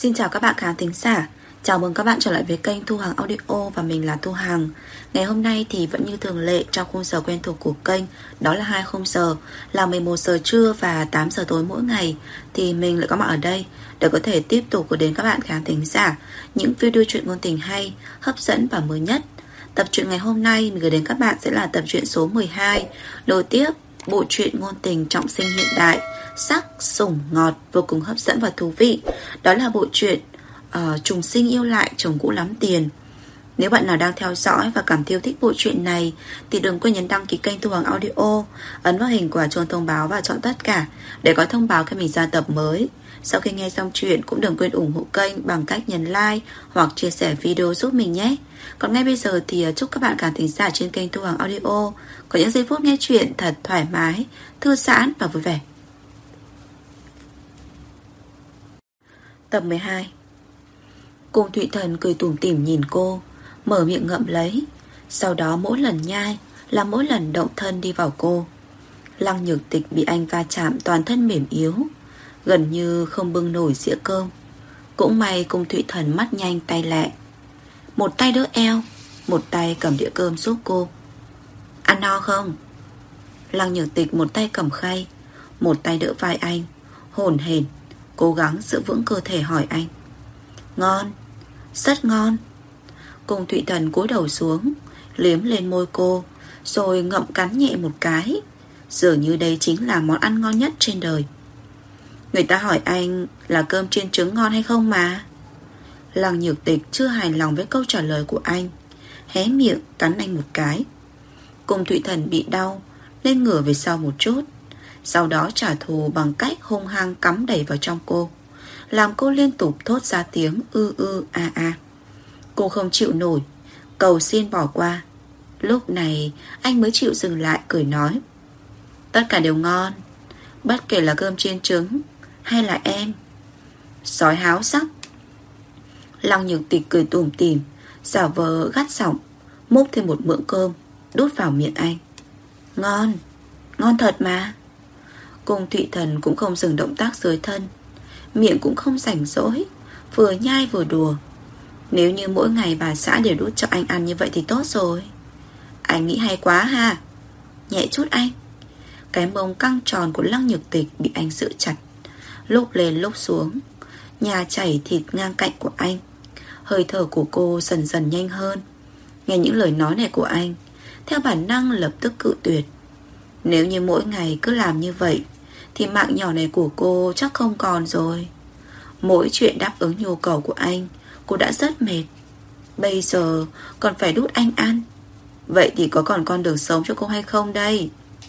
Xin chào các bạn khán thính giả. Chào mừng các bạn trở lại với kênh Thu Hằng Audio và mình là Thu Hằng. Ngày hôm nay thì vẫn như thường lệ trong khung giờ quen thuộc của kênh, đó là 2 khung giờ là 11 giờ trưa và 8 giờ tối mỗi ngày, thì mình lại có mặt ở đây để có thể tiếp tục gửi đến các bạn khán thính giả những video truyện ngôn tình hay, hấp dẫn và mới nhất. Tập truyện ngày hôm nay mình gửi đến các bạn sẽ là tập truyện số 12, nối tiếp bộ truyện ngôn tình trọng sinh hiện đại, sắc, sủng, ngọt, vô cùng hấp dẫn và thú vị. Đó là bộ truyện Trùng sinh yêu lại chồng cũ lắm tiền. Nếu bạn nào đang theo dõi và cảm thấy yêu thích bộ truyện này thì đừng quên nhấn đăng ký kênh Thu Hằng Audio, ấn vào hình quả chuông thông báo và chọn tất cả để có thông báo khi mình ra tập mới. Sau khi nghe xong chuyện cũng đừng quên ủng hộ kênh bằng cách nhấn like hoặc chia sẻ video giúp mình nhé. Còn ngay bây giờ thì chúc các bạn khán thính giả trên kênh Thu Hằng Audio có những giây phút nghe chuyện thật thoải mái, thư giãn và vui vẻ. Tập 12. Cung Thụy Thần cười tủm tỉm nhìn cô, mở miệng ngậm lấy. Sau đó mỗi lần nhai là mỗi lần động thân đi vào cô. Lăng Nhược Tịch bị anh va chạm toàn thân mềm yếu, gần như không bưng nổi dĩa cơm. Cũng may Cung Thụy Thần mắt nhanh tay lẹ, một tay đỡ eo, một tay cầm đĩa cơm giúp cô. Ăn no không? Lăng Nhược Tịch một tay cầm khay, một tay đỡ vai anh, hổn hển cố gắng giữ vững cơ thể hỏi anh. Ngon, rất ngon. Cung Thụy Thần cúi đầu xuống, liếm lên môi cô, rồi ngậm cắn nhẹ một cái. Dường như đây chính là món ăn ngon nhất trên đời. Người ta hỏi anh là cơm chiên trứng ngon hay không mà. Lăng Nhược Tịch chưa hài lòng với câu trả lời của anh, hé miệng cắn anh một cái. Cung Thụy Thần bị đau nên ngửa về sau một chút, sau đó trả thù bằng cách hung hăng cắm đẩy vào trong cô, làm cô liên tục thốt ra tiếng ư a. Cô không chịu nổi, cầu xin bỏ qua. Lúc này anh mới chịu dừng lại, cười nói: tất cả đều ngon, bất kể là cơm chiên trứng hay là em. Sói háo sắc. Lăng Nhược Tịch cười tủm tỉm, giả vờ gắt giọng, múc thêm một muỗng cơm đút vào miệng anh. Ngon, ngon thật mà. Cung Thụy Thần cũng không dừng động tác dưới thân, miệng cũng không rảnh rỗi, vừa nhai vừa đùa. Nếu như mỗi ngày bà xã đều đút cho anh ăn như vậy thì tốt rồi. Anh nghĩ hay quá ha. Nhẹ chút anh. Cái mông căng tròn của Lăng Nhược Tịch bị anh giữ chặt, lúc lên lúc xuống, nhà chảy thịt ngang cạnh của anh. Hơi thở của cô dần dần nhanh hơn. Nghe những lời nói này của anh, theo bản năng lập tức cự tuyệt. Nếu như mỗi ngày cứ làm như vậy thì mạng nhỏ này của cô chắc không còn rồi. Mỗi chuyện đáp ứng nhu cầu của anh, cô đã rất mệt. Bây giờ còn phải đút anh ăn. Vậy thì có còn con đường sống cho cô hay không đây?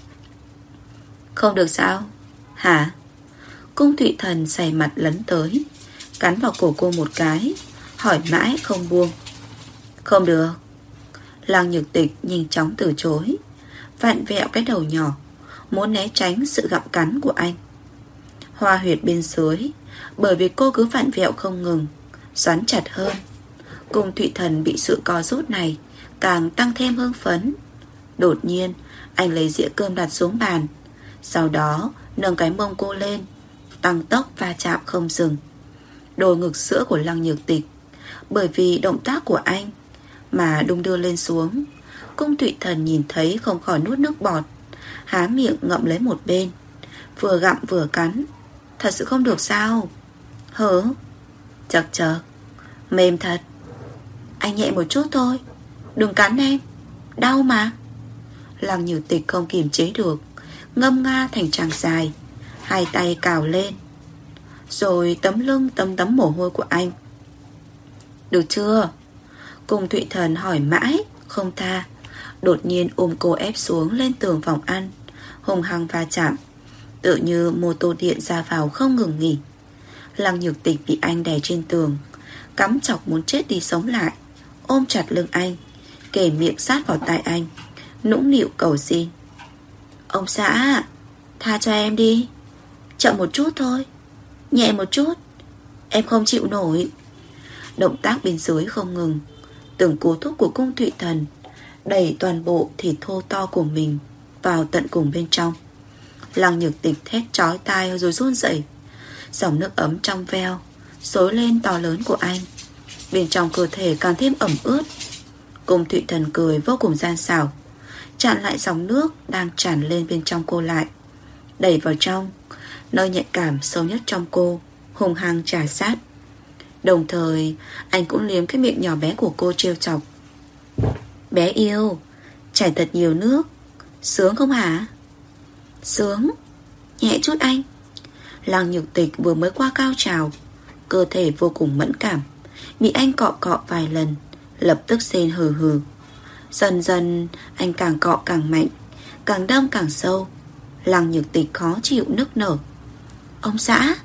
Không được sao? Hả? Cung Thụy Thần sày mặt lấn tới, cắn vào cổ cô một cái, hỏi mãi không buông. Không được. Lăng Nhược Tịch nhanh chóng từ chối, vặn vẹo cái đầu nhỏ, muốn né tránh sự gặm cắn của anh. Hoa huyệt bên dưới, bởi vì cô cứ vặn vẹo không ngừng, xoắn chặt hơn. Cung Thụy Thần bị sự co rút này càng tăng thêm hưng phấn. Đột nhiên anh lấy dĩa cơm đặt xuống bàn, sau đó nâng cái mông cô lên, tăng tốc va chạm không dừng. Đôi ngực sữa của Lăng Nhược Tịch bởi vì động tác của anh mà đung đưa lên xuống. Cung Thụy Thần nhìn thấy không khỏi nuốt nước bọt, há miệng ngậm lấy một bên, vừa gặm vừa cắn. Thật sự không được sao? Hớ? Chật chật, mềm thật. Anh nhẹ một chút thôi, đừng cắn em, đau mà. Lăng Nhược Tịch không kiềm chế được, ngâm nga thành tràng dài, hai tay cào lên, rồi tấm lưng tấm mồ hôi của anh. Được chưa? Cung Thụy Thần hỏi mãi không tha, đột nhiên ôm cô ép xuống lên tường phòng ăn, hung hăng va chạm, tựa như mô tô điện ra vào không ngừng nghỉ. Lăng Nhược Tịch bị anh đè trên tường, cắm chọc muốn chết đi sống lại, ôm chặt lưng anh, kề miệng sát vào tai anh, nũng nịu cầu xin. Ông xã, tha cho em đi, chậm một chút thôi, nhẹ một chút, em không chịu nổi. Động tác bên dưới không ngừng, từng cú thúc của Cung Thụy Thần đẩy toàn bộ thịt thô to của mình vào tận cùng bên trong. Lăng Nhược Tịch thét chói tai rồi run rẩy, dòng nước ấm trong veo xối lên to lớn của anh. Bên trong cơ thể càng thêm ẩm ướt. Cung Thụy Thần cười vô cùng gian xảo, chặn lại dòng nước đang tràn lên bên trong cô lại, đẩy vào trong nơi nhạy cảm sâu nhất trong cô, hung hăng trà sát. Đồng thời anh cũng liếm cái miệng nhỏ bé của cô trêu chọc. Bé yêu, chảy thật nhiều nước, sướng không hả? Sướng, nhẹ chút anh. Lăng Nhược Tịch vừa mới qua cao trào, cơ thể vô cùng mẫn cảm, bị anh cọ cọ vài lần, lập tức rên hừ hừ. Dần dần anh càng cọ càng mạnh, càng đâm càng sâu. Lăng Nhược Tịch khó chịu nức nở. Ông xã,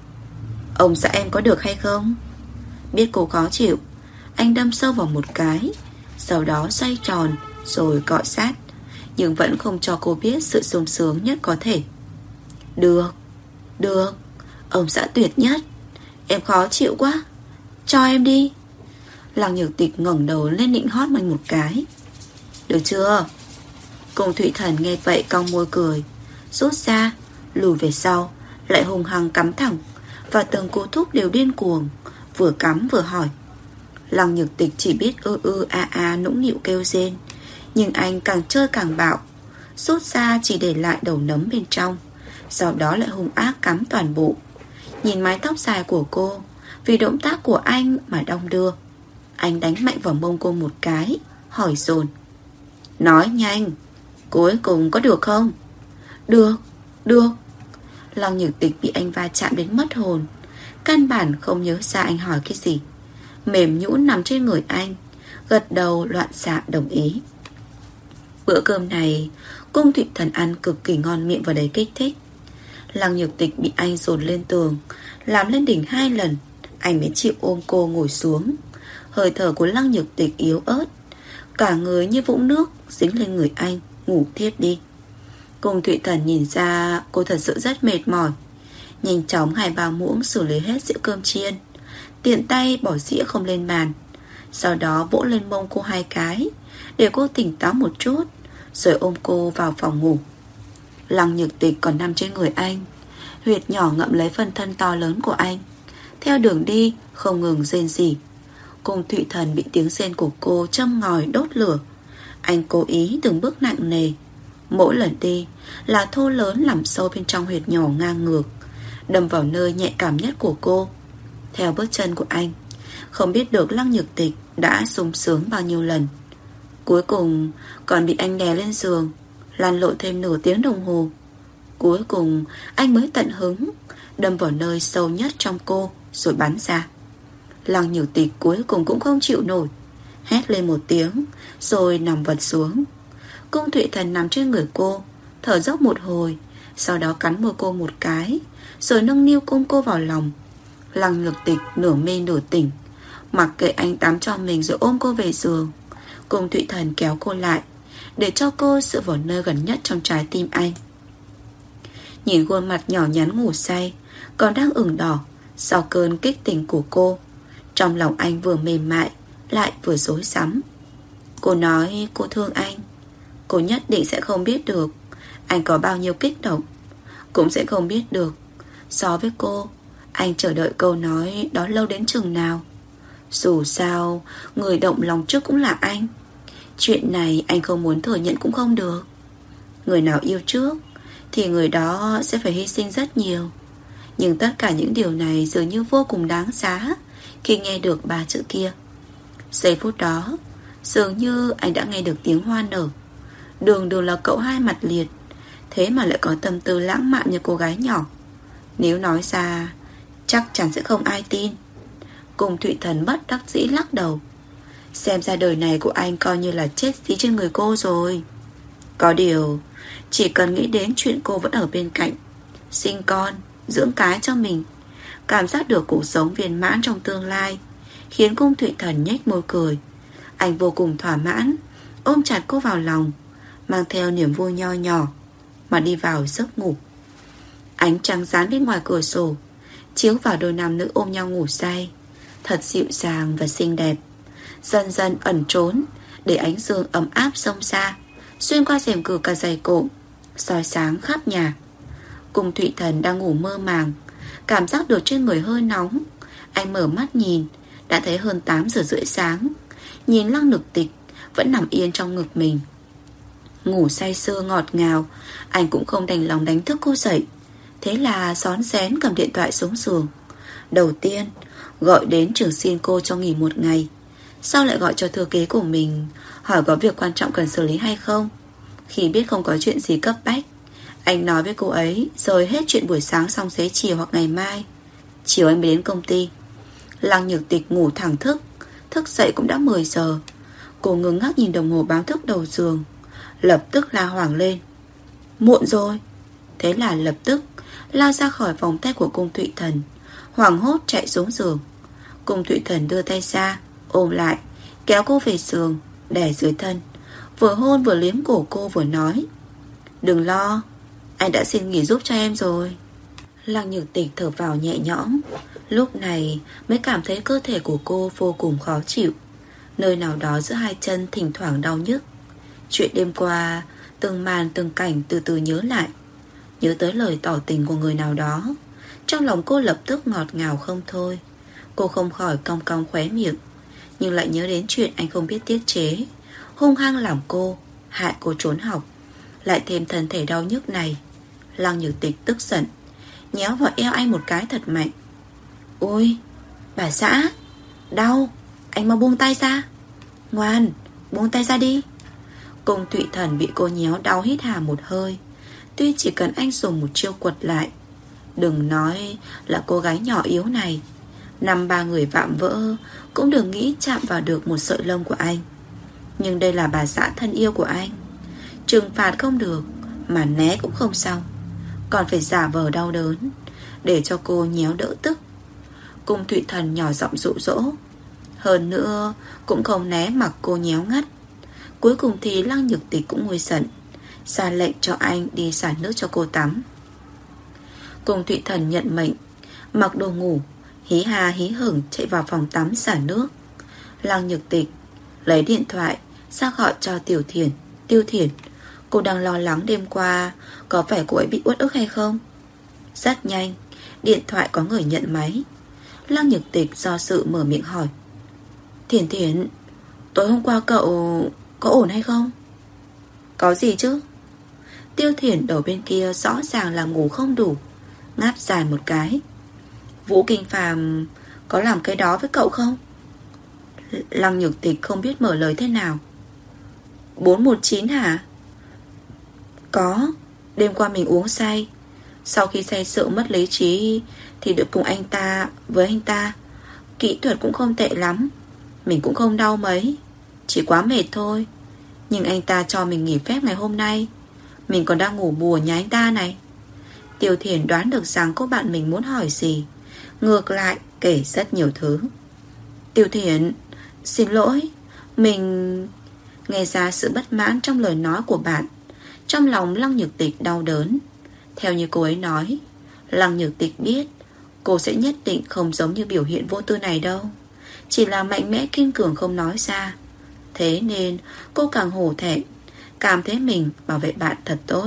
ông xã em có được hay không? Biết cô khó chịu, anh đâm sâu vào một cái, sau đó xoay tròn rồi cọ sát, nhưng vẫn không cho cô biết sự sung sướng nhất có thể. Được, được, ông xã tuyệt nhất. Em khó chịu quá, cho em đi. Lăng Nhược Tịch ngẩng đầu lên nịnh hót mình một cái. Được chưa? Cung Thụy Thần nghe vậy cong môi cười, rút ra, lùi về sau, lại hung hăng cắm thẳng, và từng cú thúc đều điên cuồng, vừa cắm vừa hỏi. Lăng Nhược Tịch chỉ biết nũng nịu kêu rên, nhưng anh càng chơi càng bạo, rút ra chỉ để lại đầu nấm bên trong, sau đó lại hung ác cắm toàn bộ. Nhìn mái tóc dài của cô, vì động tác của anh mà đong đưa. Anh đánh mạnh vào mông cô một cái, hỏi dồn. Nói nhanh, cuối cùng có được không? Được, được. Lăng Nhược Tịch bị anh va chạm đến mất hồn, căn bản không nhớ ra anh hỏi cái gì, mềm nhũn nằm trên người anh, gật đầu loạn xạ đồng ý. Bữa cơm này Cung Thụy Thần ăn cực kỳ ngon miệng và đầy kích thích. Lăng Nhược Tịch bị anh dồn lên tường, làm lên đỉnh 2 lần, anh mới chịu ôm cô ngồi xuống. Hơi thở của Lăng Nhược Tịch yếu ớt, cả người như vũng nước dính lên người anh, ngủ thiếp đi. Cung Thụy Thần nhìn ra cô thật sự rất mệt mỏi, nhanh chóng 2-3 muỗng xử lý hết dĩa cơm chiên, tiện tay bỏ dĩa không lên bàn, sau đó vỗ lên mông cô 2 cái để cô tỉnh táo một chút, rồi ôm cô vào phòng ngủ. Lăng Nhược Tịch còn nằm trên người anh, huyệt nhỏ ngậm lấy phần thân to lớn của anh, theo đường đi không ngừng rên rỉ. Cung Thụy Thần bị tiếng rên của cô châm ngòi đốt lửa. Anh cố ý từng bước nặng nề, mỗi lần đi là thô lớn làm sâu bên trong huyệt nhỏ ngang ngược, đâm vào nơi nhạy cảm nhất của cô. Theo bước chân của anh, không biết được Lăng Nhược Tịch đã sung sướng bao nhiêu lần. Cuối cùng còn bị anh đè lên giường, lăn lộn thêm nửa tiếng đồng hồ. Cuối cùng anh mới tận hứng, đâm vào nơi sâu nhất trong cô rồi bắn ra. Lăng Nhược Tịch cuối cùng cũng không chịu nổi, hét lên một tiếng rồi nằm vật xuống. Cung Thụy Thần nằm trên người cô, thở dốc một hồi, sau đó cắn môi cô một cái, rồi nâng niu ôm cô vào lòng. Lăng Nhược Tịch nửa mê nửa tỉnh, mặc kệ anh tắm cho mình rồi ôm cô về giường. Cung Thụy Thần kéo cô lại, để cho cô dựa vào nơi gần nhất trong trái tim anh. Nhìn khuôn mặt nhỏ nhắn ngủ say, còn đang ửng đỏ sau cơn kích tình của cô, trong lòng anh vừa mềm mại lại vừa rối rắm. Cô nói cô thương anh, cô nhất định sẽ không biết được anh có bao nhiêu kích động, cũng sẽ không biết được so với cô anh chờ đợi câu nói đó lâu đến chừng nào. Dù sao người động lòng trước cũng là anh. Chuyện này anh không muốn thừa nhận cũng không được. Người nào yêu trước thì người đó sẽ phải hy sinh rất nhiều. Nhưng tất cả những điều này dường như vô cùng đáng giá khi nghe được 3 chữ kia. Giây phút đó dường như anh đã nghe được tiếng hoa nở. Đường đường là cậu hai mặt liệt, thế mà lại có tâm tư lãng mạn như cô gái nhỏ. Nếu nói ra chắc chắn sẽ không ai tin. Cung Thụy Thần bất đắc dĩ lắc đầu. Xem ra đời này của anh coi như là chết dí trên người cô rồi. Có điều chỉ cần nghĩ đến chuyện cô vẫn ở bên cạnh, sinh con, dưỡng cái cho mình, cảm giác được cuộc sống viên mãn trong tương lai, khiến Cung Thụy Thần nhếch môi cười. Anh vô cùng thỏa mãn, ôm chặt cô vào lòng, mang theo niềm vui nho nhỏ mà đi vào giấc ngủ. Ánh trăng rán bên ngoài cửa sổ chiếu vào đôi nam nữ ôm nhau ngủ say, thật dịu dàng và xinh đẹp, dần dần ẩn trốn để ánh dương ấm áp xông xa, xuyên qua rèm cửa cả dày cộm, soi sáng khắp nhà. Cung Thụy Thần đang ngủ mơ màng, cảm giác được trên người hơi nóng. Anh mở mắt nhìn, đã thấy hơn 8 giờ rưỡi sáng. Nhìn Lăng Nhược Tịch vẫn nằm yên trong ngực mình, ngủ say sưa ngọt ngào. Anh cũng không đành lòng đánh thức cô dậy. Thế là xón xén cầm điện thoại xuống giường. Đầu tiên gọi đến trường xin cô cho nghỉ một ngày, sau lại gọi cho thư ký của mình, hỏi có việc quan trọng cần xử lý hay không. Khi biết không có chuyện gì cấp bách, anh nói với cô ấy rồi hết chuyện buổi sáng xong xế chiều hoặc ngày mai. Chiều anh mới đến công ty. Lăng Nhược Tịch ngủ thẳng thức. Thức dậy cũng đã 10 giờ. Cô ngừng ngác nhìn đồng hồ báo thức đầu giường, lập tức la hoảng lên: muộn rồi. Thế là lập tức lao ra khỏi vòng tay của Cung Thụy Thần, hoảng hốt chạy xuống giường. Cung Thụy Thần đưa tay ra ôm lại, kéo cô về giường, đè dưới thân, vừa hôn vừa liếm cổ cô vừa nói: đừng lo, anh đã xin nghỉ giúp cho em rồi. Lăng Nhược Tịch thở vào nhẹ nhõm. Lúc này mới cảm thấy cơ thể của cô vô cùng khó chịu. Nơi nào đó giữa hai chân thỉnh thoảng đau nhức. Chuyện đêm qua, từng màn từng cảnh từ từ nhớ lại. Nhớ tới lời tỏ tình của người nào đó, trong lòng cô lập tức ngọt ngào không thôi. Cô không khỏi cong cong khóe miệng, nhưng lại nhớ đến chuyện anh không biết tiết chế, hung hăng làm cô, hại cô trốn học, lại thêm thân thể đau nhức này. Lăng Nhược Tịch tức giận, nhéo vào eo anh một cái thật mạnh. Ôi, bà xã, đau, anh mau buông tay ra. Ngoan, buông tay ra đi. Cung Thụy Thần bị cô nhéo đau hít hà một hơi. Tuy chỉ cần anh dùng một chiêu quật lại, đừng nói là cô gái nhỏ yếu này, 5-3 người vạm vỡ cũng đừng nghĩ chạm vào được một sợi lông của anh. Nhưng đây là bà xã thân yêu của anh, trừng phạt không được, mà né cũng không xong, còn phải giả vờ đau đớn để cho cô nhéo đỡ tức. Cung Thụy Thần nhỏ giọng dụ dỗ. Hơn nữa cũng không né mặc cô nhéo ngắt. Cuối cùng thì Lăng Nhược Tịch cũng nguôi giận, ra lệnh cho anh đi xả nước cho cô tắm. Cung Thụy Thần nhận mệnh, mặc đồ ngủ, hí hà hí hửng chạy vào phòng tắm xả nước. Lăng Nhược Tịch lấy điện thoại ra gọi cho Tiêu Thiển. Cô đang lo lắng đêm qua có phải cô ấy bị uất ức hay không. Rất nhanh, điện thoại có người nhận máy. Lăng Nhược Tịch do sự mở miệng hỏi: Thiển, tối hôm qua cậu có ổn hay không? Có gì chứ? Tiêu Thiển đầu bên kia rõ ràng là ngủ không đủ, ngáp dài một cái. Vũ Kinh Phàm có làm cái đó với cậu không? Lăng Nhược Tịch không biết mở lời thế nào. 419 hả? Có. Đêm qua mình uống say, sau khi say rượu mất lý trí thì được cùng với anh ta. Kỹ thuật cũng không tệ lắm, mình cũng không đau mấy, chỉ quá mệt thôi. Nhưng anh ta cho mình nghỉ phép ngày hôm nay, mình còn đang ngủ bù ở nhà anh ta này. Tiêu Thiển đoán được rằng cô bạn mình muốn hỏi gì, ngược lại kể rất nhiều thứ. Tiêu Thiển, xin lỗi, mình... Nghe ra sự bất mãn trong lời nói của bạn, trong lòng Lăng Nhược Tịch đau đớn. Theo như cô ấy nói, Lăng Nhược Tịch biết cô sẽ nhất định không giống như biểu hiện vô tư này đâu, chỉ là mạnh mẽ kiên cường không nói ra. Thế nên cô càng hổ thẹn, cảm thấy mình bảo vệ bạn thật tốt.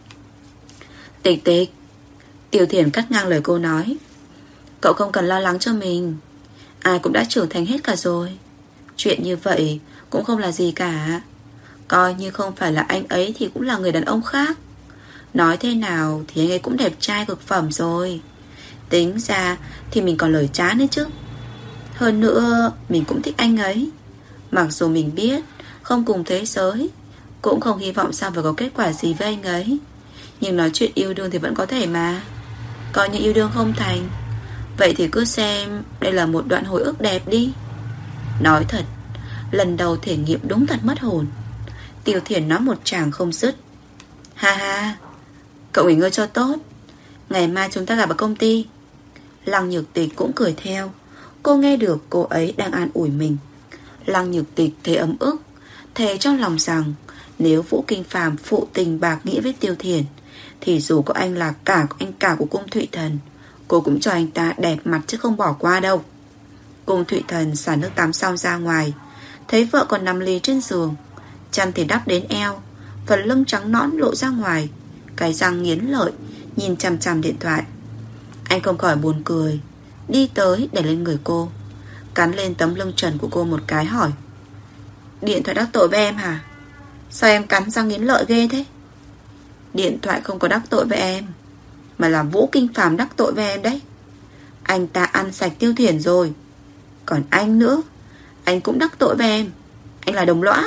Tịch Tịch, Tiêu Thiển cắt ngang lời cô nói, cậu không cần lo lắng cho mình, ai cũng đã trưởng thành hết cả rồi. Chuyện như vậy cũng không là gì cả. Coi như không phải là anh ấy thì cũng là người đàn ông khác. Nói thế nào thì anh ấy cũng đẹp trai cực phẩm rồi. Tính ra thì mình còn lời trá nữa chứ. Hơn nữa mình cũng thích anh ấy. Mặc dù mình biết không cùng thế giới, cũng không hy vọng sao phải có kết quả gì với anh ấy, nhưng nói chuyện yêu đương thì vẫn có thể mà. Coi như yêu đương không thành, vậy thì cứ xem đây là một đoạn hồi ức đẹp đi. Nói thật, lần đầu thể nghiệm đúng thật mất hồn. Tiêu Thiển nói một tràng không dứt. Ha ha, cậu nghỉ ngơi cho tốt, ngày mai chúng ta gặp ở công ty. Lăng Nhược Tịch cũng cười theo. Cô nghe được cô ấy đang an ủi mình. Lăng Nhược Tịch thấy ấm ức, thề trong lòng rằng nếu Vũ Kinh Phàm phụ tình bạc nghĩa với Tiêu Thiển thì dù có anh là anh cả của Cung Thụy Thần, cô cũng cho anh ta đẹp mặt chứ không bỏ qua đâu. Cung Thụy Thần xả nước tắm xong ra ngoài, thấy vợ còn nằm lì trên giường, chăn thì đắp đến eo, phần lưng trắng nõn lộ ra ngoài, cái răng nghiến lợi nhìn chằm chằm điện thoại. Anh không khỏi buồn cười, đi tới để lên người cô, cắn lên tấm lưng trần của cô một cái hỏi: Điện thoại đắc tội với em hả? Sao em cắn răng nghiến lợi ghê thế? Điện thoại không có đắc tội với em, mà là Vũ Kinh Phàm đắc tội với em đấy. Anh ta ăn sạch Tiêu Thiển rồi. Còn anh nữa, anh cũng đắc tội với em. Anh là đồng lõa.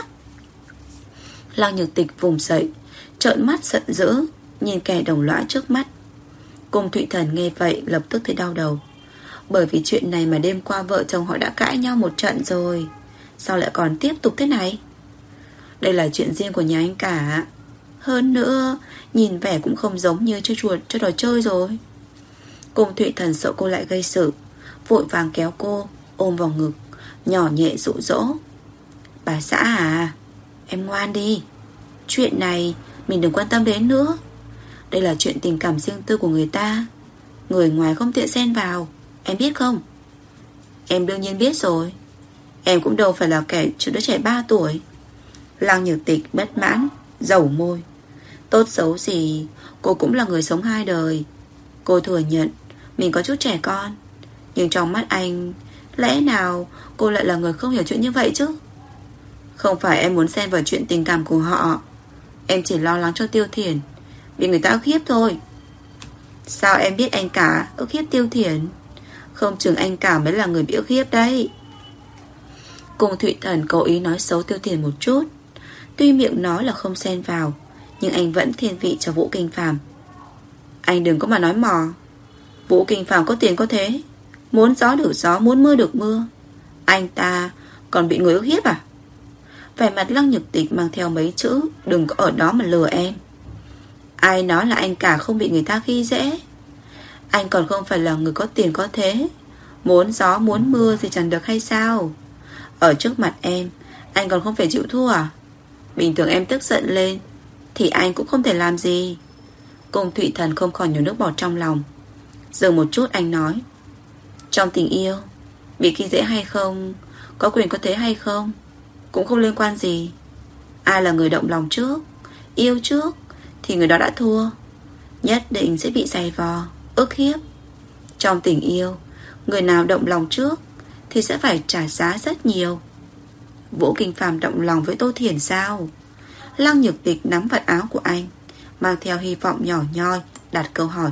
Lăng Nhược Tịch vùng dậy, trợn mắt giận dữ nhìn kẻ đồng lõa trước mắt. Cung Thụy Thần nghe vậy lập tức thấy đau đầu. Bởi vì chuyện này mà đêm qua vợ chồng họ đã cãi nhau một trận rồi, sao lại còn tiếp tục thế này? Đây là chuyện riêng của nhà anh cả. Hơn nữa, nhìn vẻ cũng không giống như chơi chuột chơi trò chơi rồi. Cung Thụy Thần sợ cô lại gây sự, vội vàng kéo cô ôm vào ngực, nhỏ nhẹ dụ dỗ: Bà xã à, em ngoan đi. Chuyện này mình đừng quan tâm đến nữa. Đây là chuyện tình cảm riêng tư của người ta, người ngoài không tiện xen vào, em biết không? Em đương nhiên biết rồi. Em cũng đâu phải là kẻ đứa trẻ 3 tuổi. Lăng Nhược Tịch bất mãn dầu môi. Tốt xấu gì cô cũng là người sống 2 đời. Cô thừa nhận mình có chút trẻ con, nhưng trong mắt anh, lẽ nào cô lại là người không hiểu chuyện như vậy chứ? Không phải em muốn xen vào chuyện tình cảm của họ, em chỉ lo lắng cho Tiêu Thiển bị người ta ức hiếp thôi. Sao em biết anh cả ức hiếp Tiêu Thiển? Không chừng anh cả mới là người bị ức hiếp đấy. Cung Thụy Thần cố ý nói xấu Tiêu Thiển một chút. Tuy miệng nói là không xen vào, nhưng anh vẫn thiên vị cho Vũ Kinh Phàm. Anh đừng có mà nói mò. Vũ Kinh Phàm có tiền có thế, muốn gió được gió, muốn mưa được mưa. Anh ta còn bị người ức hiếp à? Vẻ mặt Lăng Nhược Tịch mang theo mấy chữ đừng có ở đó mà lừa em. Ai nói là anh cả không bị người ta khi dễ? Anh còn không phải là người có tiền có thế, muốn gió muốn mưa thì chẳng được hay sao? Ở trước mặt em, anh còn không phải chịu thua à? Bình thường em tức giận lên thì anh cũng không thể làm gì. Cung Thụy Thần không khỏi nhổ nước bọt trong lòng. Dừng một chút anh nói: Trong tình yêu, bị khi dễ hay không, có quyền có thế hay không, cũng không liên quan gì. Ai là người động lòng trước, yêu trước, thì người đó đã thua, nhất định sẽ bị giày vò, ức hiếp. Trong tình yêu, người nào động lòng trước thì sẽ phải trả giá rất nhiều. Vũ Kinh Phàm động lòng với Tô Thiển sao? Lăng Nhược Tịch nắm vạt áo của anh, mang theo hy vọng nhỏ nhoi, đặt câu hỏi.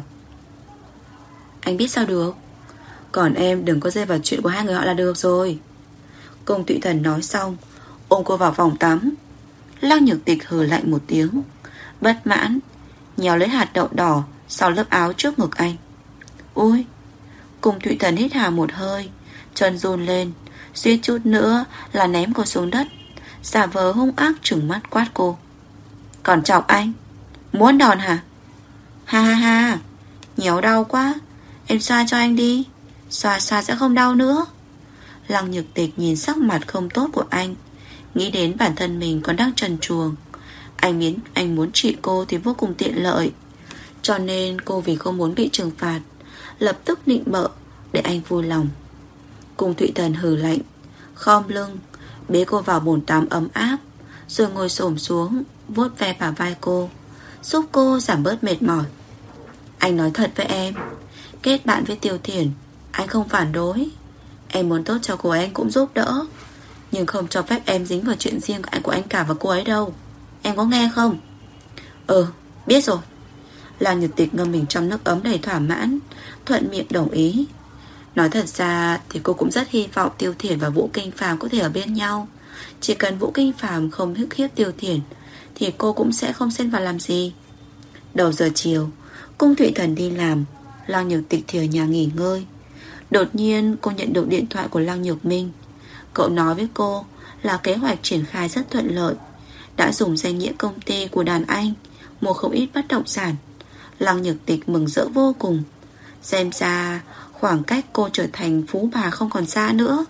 Anh biết sao được? Còn em đừng có rơi vào chuyện của hai người họ là được rồi. Cung Thụy Thần nói xong, ôm cô vào phòng tắm. Lăng Nhược Tịch hừ lạnh một tiếng, bất mãn nhéo lấy hạt đậu đỏ sau lớp áo trước ngực anh. Ui! Cung Thụy Thần hít hà một hơi, chân run lên, suýt chút nữa là ném cô xuống đất, giả vờ hung ác trừng mắt quát cô. Còn chọc anh? Muốn đòn hả? Ha ha ha! Nhéo đau quá, em xoa cho anh đi, xoa xoa sẽ không đau nữa. Lăng Nhược Tịch nhìn sắc mặt không tốt của anh, nghĩ đến bản thân mình còn đang trần truồng. Anh muốn trị cô thì vô cùng tiện lợi, cho nên cô vì không muốn bị trừng phạt, lập tức nịnh bợ để anh vui lòng. Cung Thụy Thần hừ lạnh, khom lưng bế cô vào bồn tắm ấm áp, rồi ngồi xổm xuống vuốt ve bả vai cô, giúp cô giảm bớt mệt mỏi. Anh nói thật với em, kết bạn với Tiêu Thiển anh không phản đối. Em muốn tốt cho cô ấy anh cũng giúp đỡ, nhưng không cho phép em dính vào chuyện riêng của anh cả và cô ấy đâu. Em có nghe không? Biết rồi. Lăng Nhược Tịch ngâm mình trong nước ấm đầy thỏa mãn, thuận miệng đồng ý. Nói thật ra thì cô cũng rất hy vọng Tiêu Thiển và Vũ Kinh Phàm có thể ở bên nhau. Chỉ cần Vũ Kinh Phàm không ức hiếp Tiêu Thiển thì cô cũng sẽ không xen vào làm gì. Đầu giờ chiều, Cung Thụy Thần đi làm, Lăng Nhược Tịch thì ở nhà nghỉ ngơi. Đột nhiên cô nhận được điện thoại của Lăng Nhược Minh. Cậu nói với cô là kế hoạch triển khai rất thuận lợi, đã dùng danh nghĩa công ty của đàn anh mua không ít bất động sản. Lăng Nhược Tịch mừng rỡ vô cùng. Xem ra khoảng cách cô trở thành phú bà không còn xa nữa.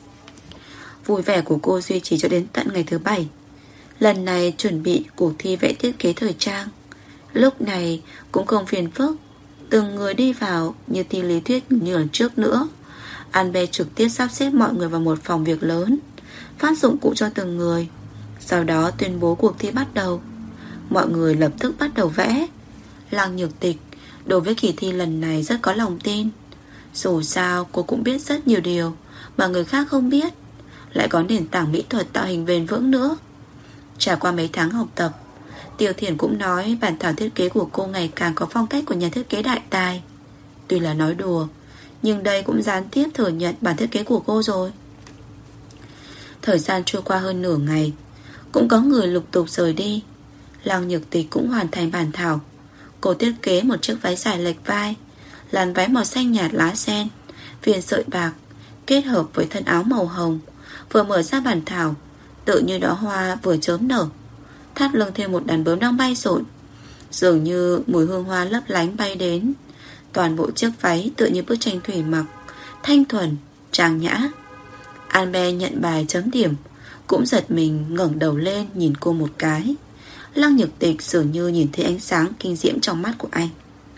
Vui vẻ của cô duy trì cho đến tận ngày thứ 7. Lần này chuẩn bị cuộc thi vẽ thiết kế thời trang. Lúc này cũng không phiền phức, từng người đi vào như thi lý thuyết như lần trước nữa. Anbe trực tiếp sắp xếp mọi người vào một phòng việc lớn, phát dụng cụ cho từng người, sau đó tuyên bố cuộc thi bắt đầu. Mọi người lập tức bắt đầu vẽ. Lăng Nhược Tịch đối với kỳ thi lần này rất có lòng tin. Dù sao cô cũng biết rất nhiều điều mà người khác không biết, lại có nền tảng mỹ thuật tạo hình bền vững nữa. Trải qua mấy tháng học tập, Tiêu Thiển cũng nói bản thảo thiết kế của cô ngày càng có phong cách của nhà thiết kế đại tài. Tuy là nói đùa, nhưng đây cũng gián tiếp thừa nhận bản thiết kế của cô rồi. Thời gian trôi qua hơn nửa ngày, cũng có người lục tục rời đi. Lăng Nhược Tịch cũng hoàn thành bản thảo. Cô thiết kế một chiếc váy dài lệch vai, làn váy màu xanh nhạt lá sen, viền sợi bạc, kết hợp với thân áo màu hồng. Vừa mở ra bản thảo, tự như đóa hoa vừa chớm nở, thắt lưng thêm một đàn bướm đang bay rộn. Dường như mùi hương hoa lấp lánh bay đến. Toàn bộ chiếc váy tựa như bức tranh thủy mặc, thanh thuần, trang nhã. Albert nhận bài chấm điểm, cũng giật mình ngẩng đầu lên nhìn cô một cái. Lăng Nhược Tịch dường như nhìn thấy ánh sáng kinh diễm trong mắt của anh.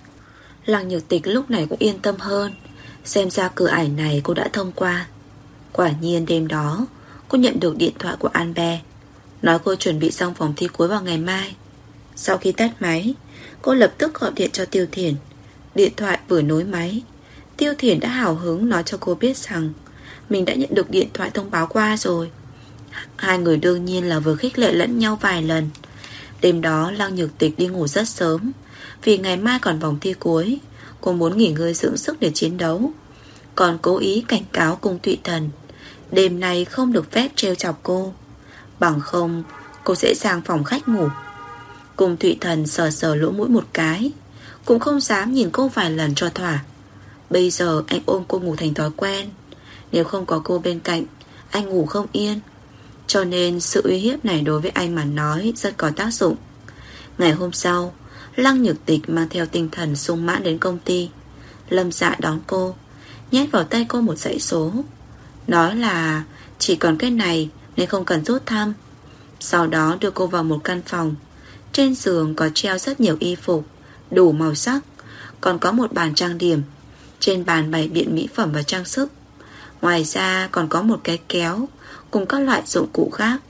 Lăng Nhược Tịch lúc này cũng yên tâm hơn. Xem ra cửa ải này cô đã thông qua. Quả nhiên đêm đó cô nhận được điện thoại của Albert, nói cô chuẩn bị xong vòng thi cuối vào ngày mai. Sau khi tắt máy, cô lập tức gọi điện cho Tiêu Thiển. Điện thoại vừa nối máy, Tiêu Thiển đã hào hứng nói cho cô biết rằng mình đã nhận được điện thoại thông báo qua rồi. Hai người đương nhiên là vừa khích lệ lẫn nhau vài lần. Đêm đó Lăng Nhược Tịch đi ngủ rất sớm, vì ngày mai còn vòng thi cuối. Cô muốn nghỉ ngơi dưỡng sức để chiến đấu, còn cố ý cảnh cáo Cung Thụy Thần đêm nay không được phép trêu chọc cô, bằng không cô sẽ sang phòng khách ngủ. Cung Thụy Thần sờ sờ lỗ mũi một cái, cũng không dám nhìn cô vài lần cho thỏa. Bây giờ anh ôm cô ngủ thành thói quen. Nếu không có cô bên cạnh, anh ngủ không yên. Cho nên sự uy hiếp này đối với anh mà nói rất có tác dụng. Ngày hôm sau, Lăng Nhược Tịch mang theo tinh thần sung mãn đến công ty. Lâm Dạ đón cô, nhét vào tay cô một dãy số, nói là chỉ còn cái này nên không cần rút thăm. Sau đó đưa cô vào một căn phòng. Trên giường có treo rất nhiều y phục đủ màu sắc, còn có một bàn trang điểm. Trên bàn bày biện mỹ phẩm và trang sức. Ngoài ra còn có một cái kéo cùng các loại dụng cụ khác.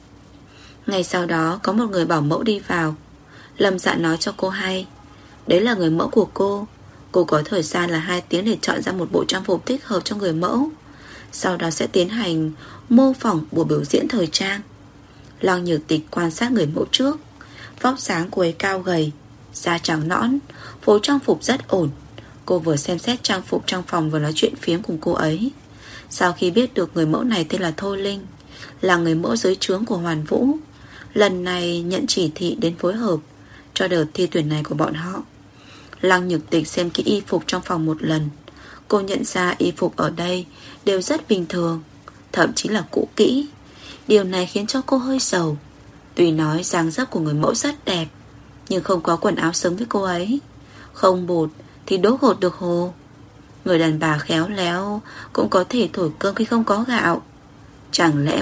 Ngày sau đó có một người bảo mẫu đi vào. Lâm Dạ nói cho cô hay, đấy là người mẫu của cô. Cô có thời gian là 2 tiếng để chọn ra một bộ trang phục thích hợp cho người mẫu. Sau đó sẽ tiến hành mô phỏng buổi biểu diễn thời trang. Lăng Nhược Tịch quan sát người mẫu trước. Vóc dáng cô ấy cao gầy, da trắng nõn, phối trang phục rất ổn. Cô vừa xem xét trang phục trong phòng vừa nói chuyện phiếm cùng cô ấy. Sau khi biết được người mẫu này tên là Thôi Linh, là người mẫu dưới trướng của Hoàn Vũ, lần này nhận chỉ thị đến phối hợp cho đợt thi tuyển này của bọn họ. Lăng Nhược Tịch xem kỹ y phục trong phòng một lần. Cô nhận ra y phục ở đây đều rất bình thường, thậm chí là cũ kỹ. Điều này khiến cho cô hơi sầu. Tuy nói dáng dấp của người mẫu rất đẹp, nhưng không có quần áo xứng với cô ấy. Không bột thì đốt gột được hồ. Người đàn bà khéo léo cũng có thể thổi cơm khi không có gạo. Chẳng lẽ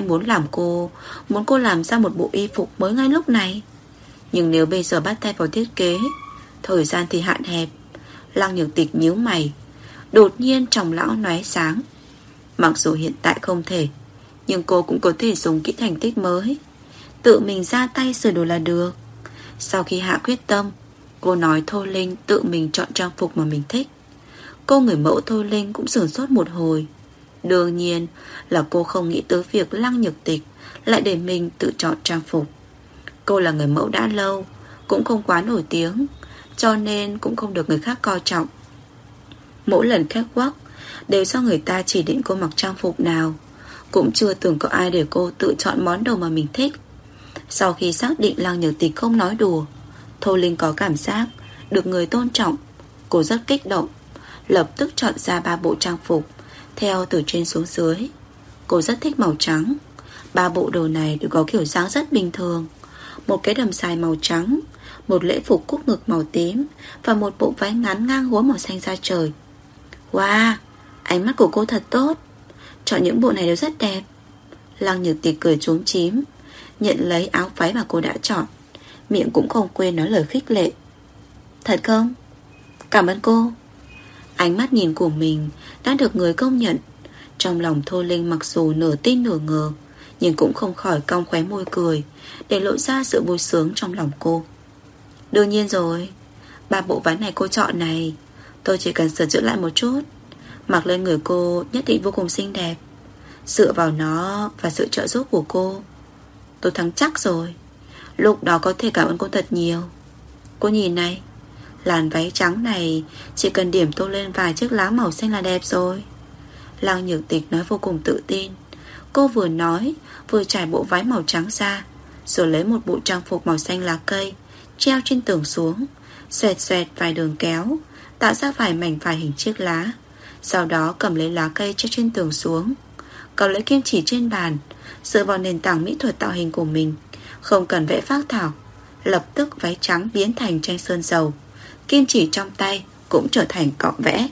muốn cô làm ra một bộ y phục mới ngay lúc này? Nhưng nếu bây giờ bắt tay vào thiết kế, thời gian thì hạn hẹp. Lăng Nhược Tịch nhíu mày. Đột nhiên trong lão lóe sáng. Mặc dù hiện tại không thể, nhưng cô cũng có thể dùng kỹ thành tích mới, tự mình ra tay sửa đổi là được. Sau khi hạ quyết tâm, cô nói Thôi Linh tự mình chọn trang phục mà mình thích. Cô người mẫu Thôi Linh cũng sửng sốt một hồi. Đương nhiên là cô không nghĩ tới việc Lăng Nhược Tịch lại để mình tự chọn trang phục. Cô là người mẫu đã lâu, cũng không quá nổi tiếng, cho nên cũng không được người khác coi trọng. Mỗi lần catwalk đều do người ta chỉ định cô mặc trang phục nào. Cũng chưa từng có ai để cô tự chọn món đồ mà mình thích. Sau khi xác định Lăng Nhược Tịch không nói đùa, Thôi Linh có cảm giác được người tôn trọng. Cô rất kích động, lập tức chọn ra 3 bộ trang phục theo từ trên xuống dưới. Cô rất thích màu trắng. 3 bộ đồ này đều có kiểu dáng rất bình thường. Một cái đầm dài màu trắng, một lễ phục cúc ngực màu tím, và một bộ váy ngắn ngang gối màu xanh da trời. Wow, ánh mắt của cô thật tốt. Chọn những bộ này đều rất đẹp. Lăng Nhược Tịch cười chúm chím, nhận lấy áo váy mà cô đã chọn, miệng cũng không quên nói lời khích lệ. Thật không? Cảm ơn cô. Ánh mắt nhìn của mình đã được người công nhận. Trong lòng Thôi Linh mặc dù nửa tin nửa ngờ, nhưng cũng không khỏi cong khóe môi cười, để lộ ra sự vui sướng trong lòng cô. Đương nhiên rồi, 3 bộ váy này cô chọn này, tôi chỉ cần sửa chữa lại một chút. Mặc lên người cô nhất định vô cùng xinh đẹp. Dựa vào nó và sự trợ giúp của cô, tôi thắng chắc rồi. Lúc đó có thể cảm ơn cô thật nhiều. Cô nhìn này, làn váy trắng này chỉ cần điểm tô lên vài chiếc lá màu xanh là đẹp rồi. Lăng Nhược Tịch nói vô cùng tự tin. Cô vừa nói vừa trải bộ váy màu trắng ra, rồi lấy một bộ trang phục màu xanh lá cây treo trên tường xuống, xoẹt xoẹt vài đường kéo, tạo ra vài mảnh vải hình chiếc lá. Sau đó cầm lấy lá cây treo trên tường xuống, cầm lấy kim chỉ trên bàn, dựa vào nền tảng mỹ thuật tạo hình của mình, không cần vẽ phác thảo, lập tức váy trắng biến thành tranh sơn dầu. Kim chỉ trong tay cũng trở thành cọ vẽ.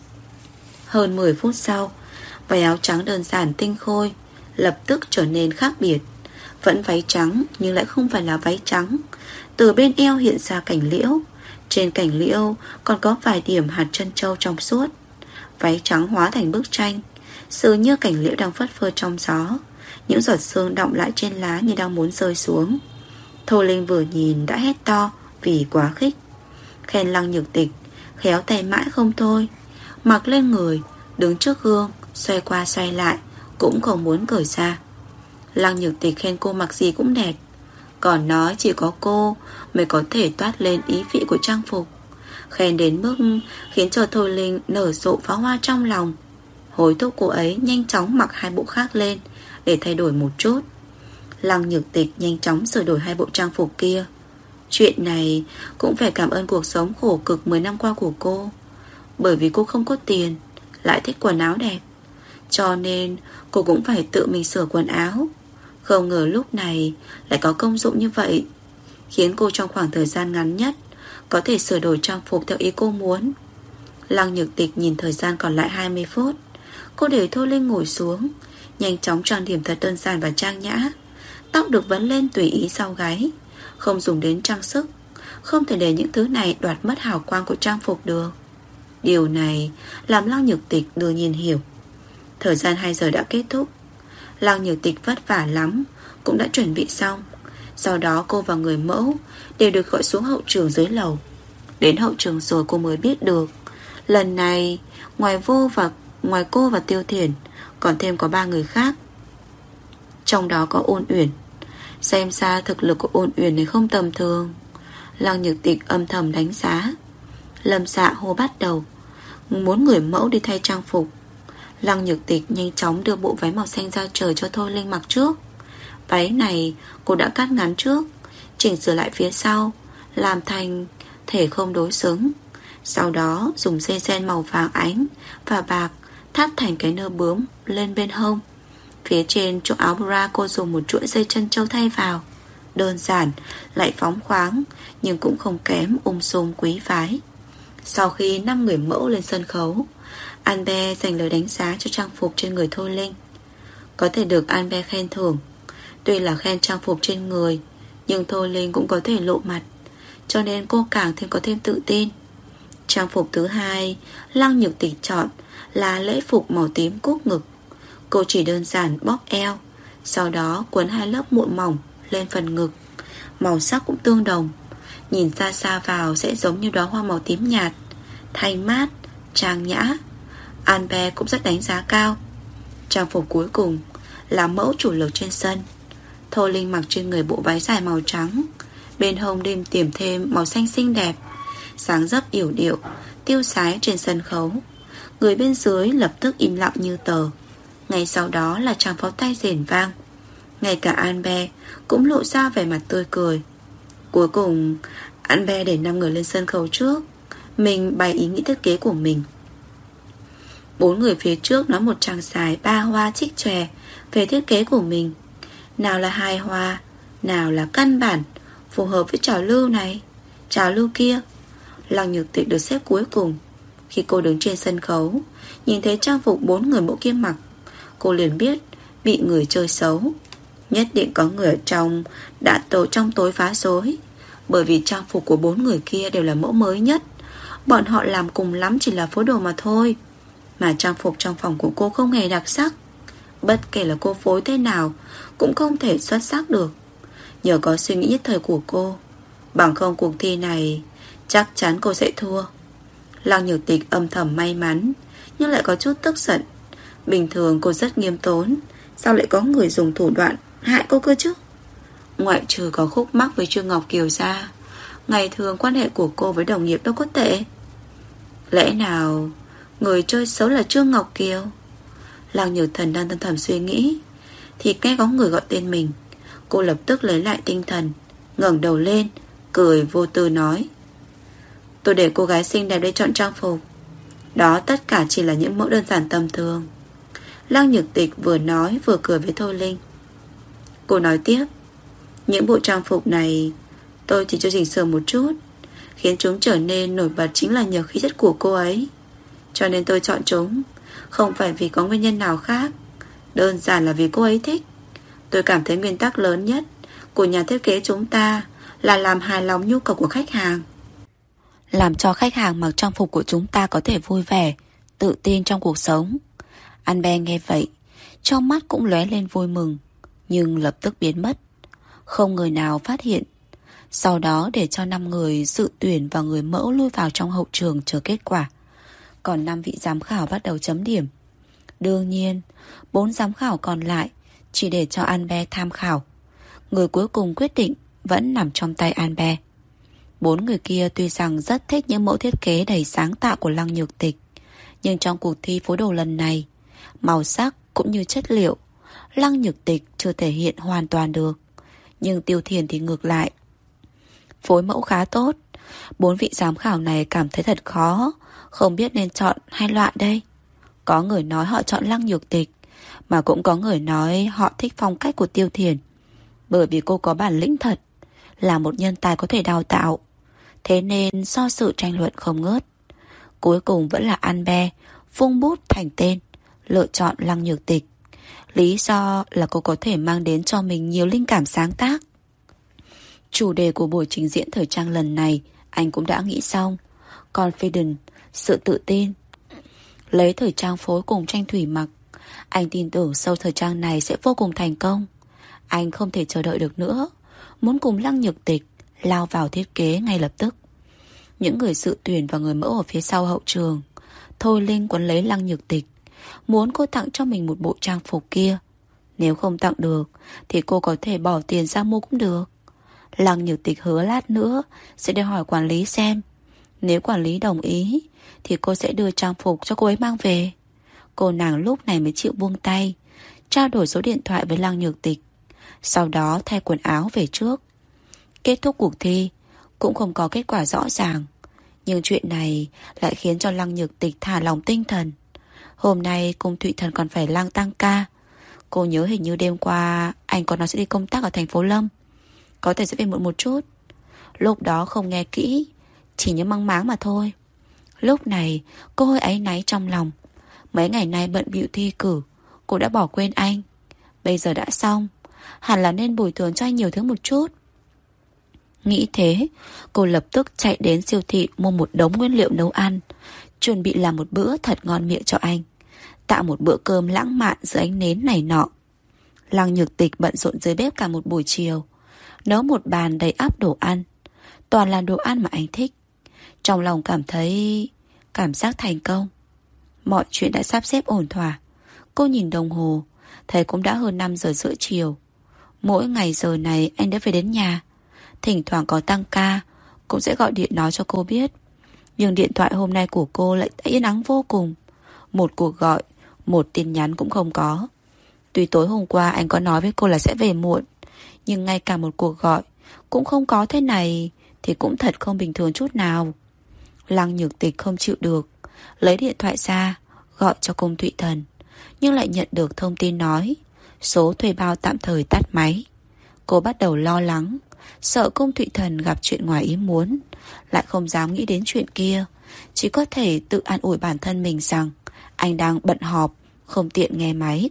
Hơn 10 phút sau, váy áo trắng đơn giản tinh khôi lập tức trở nên khác biệt. Vẫn váy trắng nhưng lại không phải là váy trắng. Từ bên eo hiện ra cành liễu, trên cành liễu còn có vài điểm hạt trân châu trong suốt. Váy trắng hóa thành bức tranh, dường như cành liễu đang phất phơ trong gió, những giọt sương đọng lại trên lá như đang muốn rơi xuống. Thôi Linh vừa nhìn đã hét to vì quá khích, khen Lăng Nhược Tịch khéo tay mãi không thôi. Mặc lên người, đứng trước gương, xoay qua xoay lại, cũng không muốn cởi ra. Lăng Nhược Tịch khen cô mặc gì cũng đẹp, còn nói chỉ có cô mới có thể toát lên ý vị của trang phục. Khen đến mức khiến cho Thôi Linh nở rộ pháo hoa trong lòng. Hối thúc cô ấy nhanh chóng mặc hai bộ khác lên để thay đổi một chút. Lăng Nhược Tịch nhanh chóng sửa đổi hai bộ trang phục kia. Chuyện này cũng phải cảm ơn cuộc sống khổ cực 10 năm qua của cô. Bởi vì cô không có tiền, lại thích quần áo đẹp, cho nên cô cũng phải tự mình sửa quần áo. Không ngờ lúc này lại có công dụng như vậy, khiến cô trong khoảng thời gian ngắn nhất có thể sửa đổi trang phục theo ý cô muốn. Lăng Nhược Tịch nhìn thời gian còn lại 20 phút. Cô để Thôi Linh ngồi xuống, nhanh chóng trang điểm thật đơn giản và trang nhã. Tóc được vấn lên tùy ý sau gáy, không dùng đến trang sức. Không thể để những thứ này đoạt mất hào quang của trang phục được. Điều này làm Lăng Nhược Tịch đương nhiên hiểu. Thời gian 2 giờ đã kết thúc. Lăng Nhược Tịch vất vả lắm cũng đã chuẩn bị xong. Sau đó cô và người mẫu đều được gọi xuống hậu trường dưới lầu. Đến hậu trường rồi cô mới biết được, lần này ngoài cô và Tiêu Thiển còn thêm có 3 người khác. Trong đó có Ôn Uyển. Xem ra thực lực của Ôn Uyển này không tầm thường. Lăng Nhược Tịch âm thầm đánh giá. Lâm Dạ hô bắt đầu, muốn người mẫu đi thay trang phục. Lăng Nhược Tịch nhanh chóng đưa bộ váy màu xanh ra trời cho Thôi Linh mặc trước. Váy này cô đã cắt ngắn trước, chỉnh sửa lại phía sau, làm thành thể không đối xứng. Sau đó dùng dây ren màu vàng ánh và bạc thắt thành cái nơ bướm lên bên hông. Phía trên chỗ áo bra cô dùng một chuỗi dây chân châu thay vào. Đơn giản lại phóng khoáng, nhưng cũng không kém sum quý phái. Sau khi 5 người mẫu lên sân khấu, Albert dành lời đánh giá cho trang phục trên người Thôi Linh. Có thể được Albert khen thưởng. Tuy là khen trang phục trên người, nhưng Thôi Linh cũng có thể lộ mặt, cho nên cô càng có thêm tự tin. Trang phục thứ hai Lăng Nhược Tịch chọn là lễ phục màu tím cúc ngực. Cô chỉ đơn giản bóp eo, sau đó quấn 2 lớp mụn mỏng lên phần ngực. Màu sắc cũng tương đồng, nhìn xa xa vào sẽ giống như đóa hoa màu tím nhạt, thanh mát, trang nhã. Albert cũng rất đánh giá cao. Trang phục cuối cùng là mẫu chủ lực trên sân. Thôi Linh mặc trên người bộ váy dài màu trắng, bên hông đêm tiềm thêm màu xanh xinh đẹp, sáng dấp yểu điệu, tiêu sái trên sân khấu. Người bên dưới lập tức im lặng như tờ. Ngay sau đó là tràng pháo tay rền vang. Ngay cả Albert cũng lộ ra vẻ mặt tươi cười. Cuối cùng Albert để 5 người lên sân khấu trước, mình bày ý nghĩ thiết kế của mình. 4 người phía trước nói một tràng dài 3 hoa trích chòe về thiết kế của mình. Nào là hài hòa, nào là căn bản, phù hợp với trào lưu này, trào lưu kia. Lăng Nhược Tịch được xếp cuối cùng. Khi cô đứng trên sân khấu, nhìn thấy trang phục 4 người mẫu kia mặc, cô liền biết bị người chơi xấu. Nhất định có người ở trong đã trong tối phá rối. Bởi vì trang phục của 4 người kia đều là mẫu mới nhất. Bọn họ làm cùng lắm chỉ là phối đồ mà thôi. Mà trang phục trong phòng của cô không hề đặc sắc. Bất kể là cô phối thế nào cũng không thể xuất sắc được. Nhờ có suy nghĩ nhất thời của cô, bằng không cuộc thi này chắc chắn cô sẽ thua. Lăng Nhược Tịch âm thầm may mắn, nhưng lại có chút tức giận. Bình thường cô rất nghiêm tốn, sao lại có người dùng thủ đoạn hại cô cơ chứ? Ngoại trừ có khúc mắc với Trương Ngọc Kiều ra, ngày thường quan hệ của cô với đồng nghiệp đâu có tệ. Lẽ nào người chơi xấu là Trương Ngọc Kiều? Lăng Nhược Thần đang thầm thầm suy nghĩ thì nghe có người gọi tên mình. Cô lập tức lấy lại tinh thần, ngẩng đầu lên, cười vô tư nói: tôi để cô gái xinh đẹp đây chọn trang phục. Đó tất cả chỉ là những mẫu đơn giản tầm thường. Lăng Nhược Tịch vừa nói vừa cười với Thôi Linh. Cô nói tiếp: những bộ trang phục này tôi chỉ cho chỉnh sửa một chút, khiến chúng trở nên nổi bật chính là nhờ khí chất của cô ấy. Cho nên tôi chọn chúng, không phải vì có nguyên nhân nào khác, đơn giản là vì cô ấy thích. Tôi cảm thấy nguyên tắc lớn nhất của nhà thiết kế chúng ta là làm hài lòng nhu cầu của khách hàng, làm cho khách hàng mặc trang phục của chúng ta có thể vui vẻ, tự tin trong cuộc sống. Albert nghe vậy, trong mắt cũng lóe lên vui mừng, nhưng lập tức biến mất. Không người nào phát hiện. Sau đó để cho 5 người dự tuyển và người mẫu lui vào trong hậu trường chờ kết quả. Còn 5 vị giám khảo bắt đầu chấm điểm. Đương nhiên 4 giám khảo còn lại chỉ để cho Albert tham khảo. Người cuối cùng quyết định vẫn nằm trong tay Albert. 4 người kia tuy rằng rất thích những mẫu thiết kế đầy sáng tạo của Lăng Nhược Tịch, nhưng trong cuộc thi phối đồ lần này, màu sắc cũng như chất liệu, Lăng Nhược Tịch chưa thể hiện hoàn toàn được. Nhưng Tiêu Thiền thì ngược lại, phối mẫu khá tốt. 4 vị giám khảo này cảm thấy thật khó, không biết nên chọn hay loại đây. Có người nói họ chọn Lăng Nhược Tịch, mà cũng có người nói họ thích phong cách của Tiêu Thiền, bởi vì cô có bản lĩnh thật, là một nhân tài có thể đào tạo. Thế nên do sự tranh luận không ngớt, cuối cùng vẫn là Albert vung bút thành tên, lựa chọn Lăng Nhược Tịch. Lý do là cô có thể mang đến cho mình nhiều linh cảm sáng tác. Chủ đề của buổi trình diễn thời trang lần này anh cũng đã nghĩ xong. Confidence, sự tự tin. Lấy thời trang phối cùng tranh thủy mặc, anh tin tưởng show thời trang này sẽ vô cùng thành công. Anh không thể chờ đợi được nữa, muốn cùng Lăng Nhược Tịch lao vào thiết kế ngay lập tức. Những người dự tuyển và người mẫu ở phía sau hậu trường, Thôi Linh quấn lấy Lăng Nhược Tịch, muốn cô tặng cho mình một bộ trang phục kia. Nếu không tặng được thì cô có thể bỏ tiền ra mua cũng được. Lăng Nhược Tịch hứa lát nữa sẽ đi hỏi quản lý xem. Nếu quản lý đồng ý thì cô sẽ đưa trang phục cho cô ấy mang về. Cô nàng lúc này mới chịu buông tay, trao đổi số điện thoại với Lăng Nhược Tịch, sau đó thay quần áo về trước. Kết thúc cuộc thi cũng không có kết quả rõ ràng, nhưng chuyện này lại khiến cho Lăng Nhược Tịch thả lòng tinh thần. Hôm nay Cung Thụy Thần còn phải lang tăng ca. Cô nhớ hình như đêm qua anh còn nói sẽ đi công tác ở thành phố Lâm, có thể sẽ về muộn một chút. Lúc đó không nghe kỹ, chỉ nhớ mang máng mà thôi. Lúc này cô hơi áy náy trong lòng. Mấy ngày nay bận bịu thi cử, cô đã bỏ quên anh. Bây giờ đã xong, hẳn là nên bồi thường cho anh nhiều thứ một chút. Nghĩ thế, cô lập tức chạy đến siêu thị mua một đống nguyên liệu nấu ăn, chuẩn bị làm một bữa thật ngon miệng cho anh, tạo một bữa cơm lãng mạn dưới ánh nến này nọ. Lăng Nhược Tịch bận rộn dưới bếp cả một buổi chiều, nấu một bàn đầy ắp đồ ăn, toàn là đồ ăn mà anh thích. Trong lòng cảm thấy cảm giác thành công. Mọi chuyện đã sắp xếp ổn thỏa. Cô nhìn đồng hồ, thấy cũng đã hơn 5 giờ rưỡi chiều. Mỗi ngày giờ này anh đã về đến nhà. Thỉnh thoảng có tăng ca, cũng sẽ gọi điện nói cho cô biết. Nhưng điện thoại hôm nay của cô lại yên ắng vô cùng. Một cuộc gọi, một tin nhắn cũng không có. Tuy tối hôm qua anh có nói với cô là sẽ về muộn, nhưng ngay cả một cuộc gọi cũng không có thế này thì cũng thật không bình thường chút nào. Lăng Nhược Tịch không chịu được, lấy điện thoại ra gọi cho Cung Thụy Thần, nhưng lại nhận được thông tin nói số thuê bao tạm thời tắt máy. Cô bắt đầu lo lắng, sợ Cung Thụy Thần gặp chuyện ngoài ý muốn, lại không dám nghĩ đến chuyện kia, chỉ có thể tự an ủi bản thân mình rằng anh đang bận họp, không tiện nghe máy.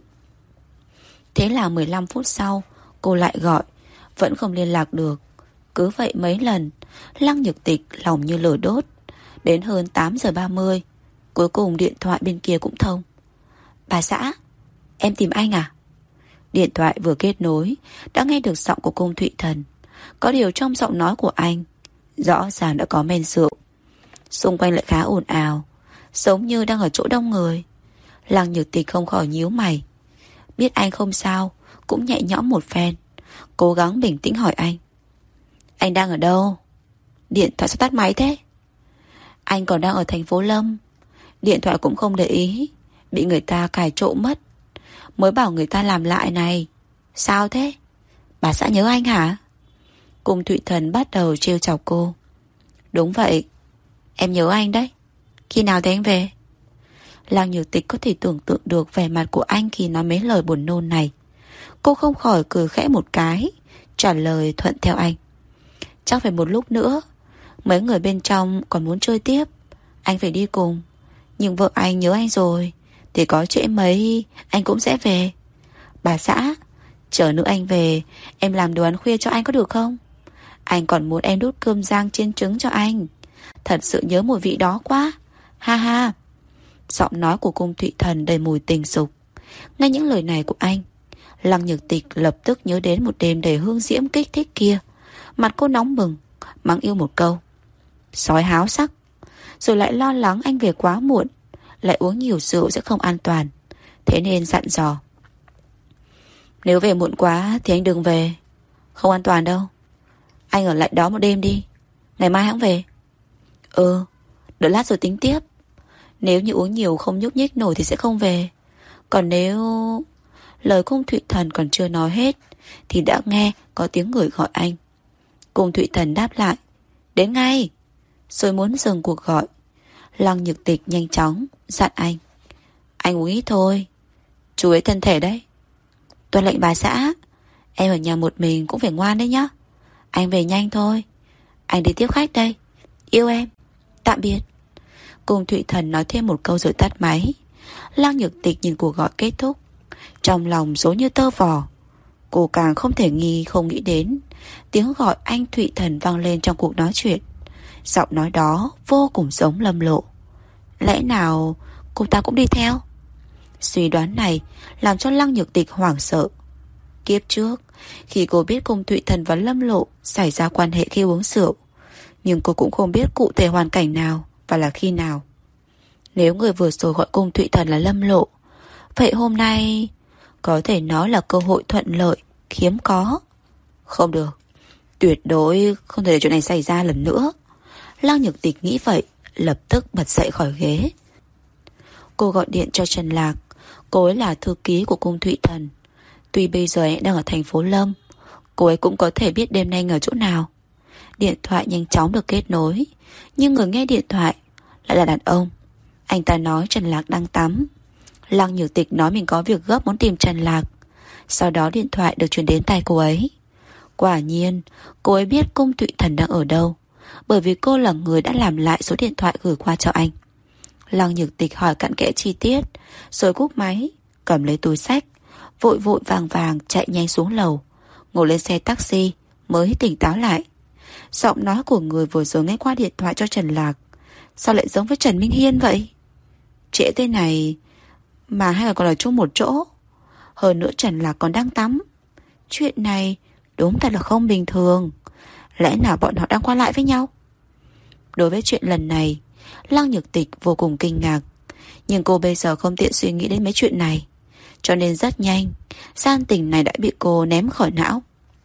Thế là 15 phút sau cô lại gọi, vẫn không liên lạc được. Cứ vậy mấy lần, Lăng Nhược Tịch lòng như lửa đốt. Đến hơn 8 giờ 30, cuối cùng điện thoại bên kia cũng thông. Bà xã, em tìm anh à? Điện thoại vừa kết nối đã nghe được giọng của Cung Thụy Thần. Có điều trong giọng nói của anh rõ ràng đã có men rượu. Xung quanh lại khá ồn ào. giống như đang ở chỗ đông người. Lăng Nhược Tịch không khỏi nhíu mày. Biết anh không sao, cũng nhẹ nhõm một phen, cố gắng bình tĩnh hỏi anh. Anh đang ở đâu? Điện thoại sao tắt máy thế? Anh còn đang ở thành phố Lâm. Điện thoại cũng không để ý, bị người ta cài trộm mất. Mới bảo người ta làm lại này. Sao thế? Bà xã nhớ anh hả? Cung Thụy Thần bắt đầu trêu chọc cô. Đúng vậy, em nhớ anh đấy. Khi nào thì anh về? Lăng Nhược Tịch có thể tưởng tượng được vẻ mặt của anh khi nói mấy lời buồn nôn này. Cô không khỏi cười khẽ một cái, trả lời thuận theo anh. Chắc phải một lúc nữa. Mấy người bên trong còn muốn chơi tiếp, anh phải đi cùng. Nhưng vợ anh nhớ anh rồi, thì có trễ mấy anh cũng sẽ về. Bà xã, chờ nữa anh về, em làm đồ ăn khuya cho anh có được không? Anh còn muốn em đút cơm rang chiên trứng cho anh. Thật sự nhớ mùi vị đó quá. Ha ha. Giọng nói của Cung Thụy Thần đầy mùi tình dục. Nghe những lời này của anh, Lăng Nhược Tịch lập tức nhớ đến một đêm đầy hương diễm kích thích kia. Mặt cô nóng bừng, mắng yêu một câu. Sói háo sắc. Rồi lại lo lắng anh về quá muộn, lại uống nhiều rượu sẽ không an toàn. Thế nên dặn dò. Nếu về muộn quá thì anh đừng về. Không an toàn đâu. Anh ở lại đó một đêm đi, ngày mai hãng về. Đợi lát rồi tính tiếp. Nếu như uống nhiều không nhúc nhích nổi thì sẽ không về. Còn nếu... Lời Cung Thụy Thần còn chưa nói hết thì đã nghe có tiếng người gọi anh. Cung Thụy Thần đáp lại. Đến ngay. Rồi muốn dừng cuộc gọi. Lăng Nhược Tịch nhanh chóng dặn anh. Anh uống ít thôi, chú ý thân thể đấy. Tuân lệnh bà xã. Em ở nhà một mình cũng phải ngoan đấy nhá. Anh về nhanh thôi, anh đi tiếp khách đây. Yêu em. Tạm biệt. Cung Thụy Thần nói thêm một câu rồi tắt máy. Lăng Nhược Tịch nhìn cuộc gọi kết thúc, trong lòng rối như tơ vò. Cô càng không thể không nghĩ đến tiếng gọi anh Thụy Thần vang lên trong cuộc nói chuyện. Giọng nói đó vô cùng giống Lâm Lộ. Lẽ nào cô ta cũng đi theo? Suy đoán này làm cho Lăng Nhược Tịch hoảng sợ. Kiếp trước, khi cô biết Cung Thụy Thần và Lâm Lộ xảy ra quan hệ khi uống rượu, nhưng cô cũng không biết cụ thể hoàn cảnh nào và là khi nào. Nếu người vừa rồi gọi Cung Thụy Thần là Lâm Lộ, vậy hôm nay có thể nói là cơ hội thuận lợi hiếm có. Không được, tuyệt đối không thể để chuyện này xảy ra lần nữa. Lăng Nhược Tịch nghĩ vậy, lập tức bật dậy khỏi ghế. Cô gọi điện cho Trần Lạc. Cô ấy là thư ký của Cung Thụy Thần. Tuy bây giờ anh đang ở thành phố Lâm, cô ấy cũng có thể biết đêm nay anh ở chỗ nào. Điện thoại nhanh chóng được kết nối, nhưng người nghe điện thoại lại là đàn ông. Anh ta nói Trần Lạc đang tắm. Lăng Nhược Tịch nói mình có việc gấp muốn tìm Trần Lạc. Sau đó điện thoại được truyền đến tai cô ấy. Quả nhiên cô ấy biết Cung Thụy Thần đang ở đâu, bởi vì cô là người đã làm lại số điện thoại gửi qua cho anh. Lăng Nhược Tịch hỏi cặn kẽ chi tiết, rồi cúp máy, cầm lấy túi xách, vội vội vàng vàng chạy nhanh xuống lầu, ngồi lên xe taxi mới tỉnh táo lại. Giọng nói của người vừa rồi nghe qua điện thoại cho Trần Lạc sao lại giống với Trần Minh Hiên vậy? Trễ thế này mà hai người còn ở chung một chỗ. Hơn nữa Trần Lạc còn đang tắm. Chuyện này đúng thật là không bình thường. Lẽ nào bọn họ đang qua lại với nhau? Đối với chuyện lần này, Lăng Nhược Tịch vô cùng kinh ngạc. Nhưng cô bây giờ không tiện suy nghĩ đến mấy chuyện này, cho nên rất nhanh gian tình này đã bị cô ném khỏi não.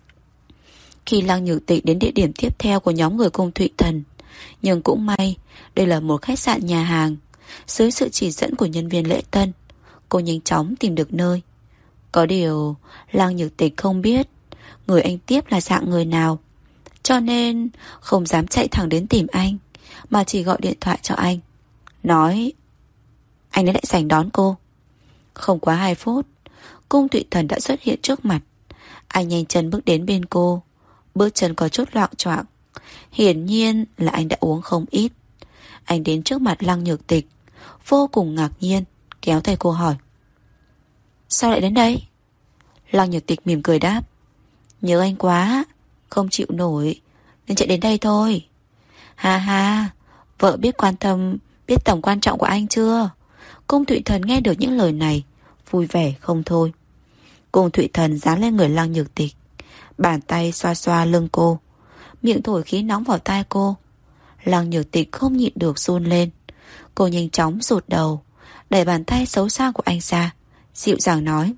Khi Lăng Nhược Tịch đến địa điểm tiếp theo của nhóm người Cung Thụy Thần, nhưng cũng may đây là một khách sạn nhà hàng. Dưới sự chỉ dẫn của nhân viên lễ tân, cô nhanh chóng tìm được nơi. Có điều Lăng Nhược Tịch không biết người anh tiếp là dạng người nào, cho nên không dám chạy thẳng đến tìm anh, mà chỉ gọi điện thoại cho anh, nói anh ấy lại sành đón cô. Không quá 2 phút, Cung Thụy Thần đã xuất hiện trước mặt. Anh nhanh chân bước đến bên cô, bước chân có chút loạng choạng. Hiển nhiên là anh đã uống không ít. Anh đến trước mặt Lăng Nhược Tịch, vô cùng ngạc nhiên, kéo tay cô hỏi: sao lại đến đây? Lăng Nhược Tịch mỉm cười đáp: nhớ anh quá, không chịu nổi nên chạy đến đây thôi. Ha ha, vợ biết quan tâm, biết tầm quan trọng của anh chưa? Cung Thụy Thần nghe được những lời này vui vẻ không thôi. Cung Thụy Thần dán lên người Lăng Nhược Tịch, bàn tay xoa xoa lưng cô, miệng thổi khí nóng vào tai cô. Lăng Nhược Tịch không nhịn được run lên, Cô nhanh chóng rụt đầu, đẩy bàn tay xấu xa của anh ra, dịu dàng nói: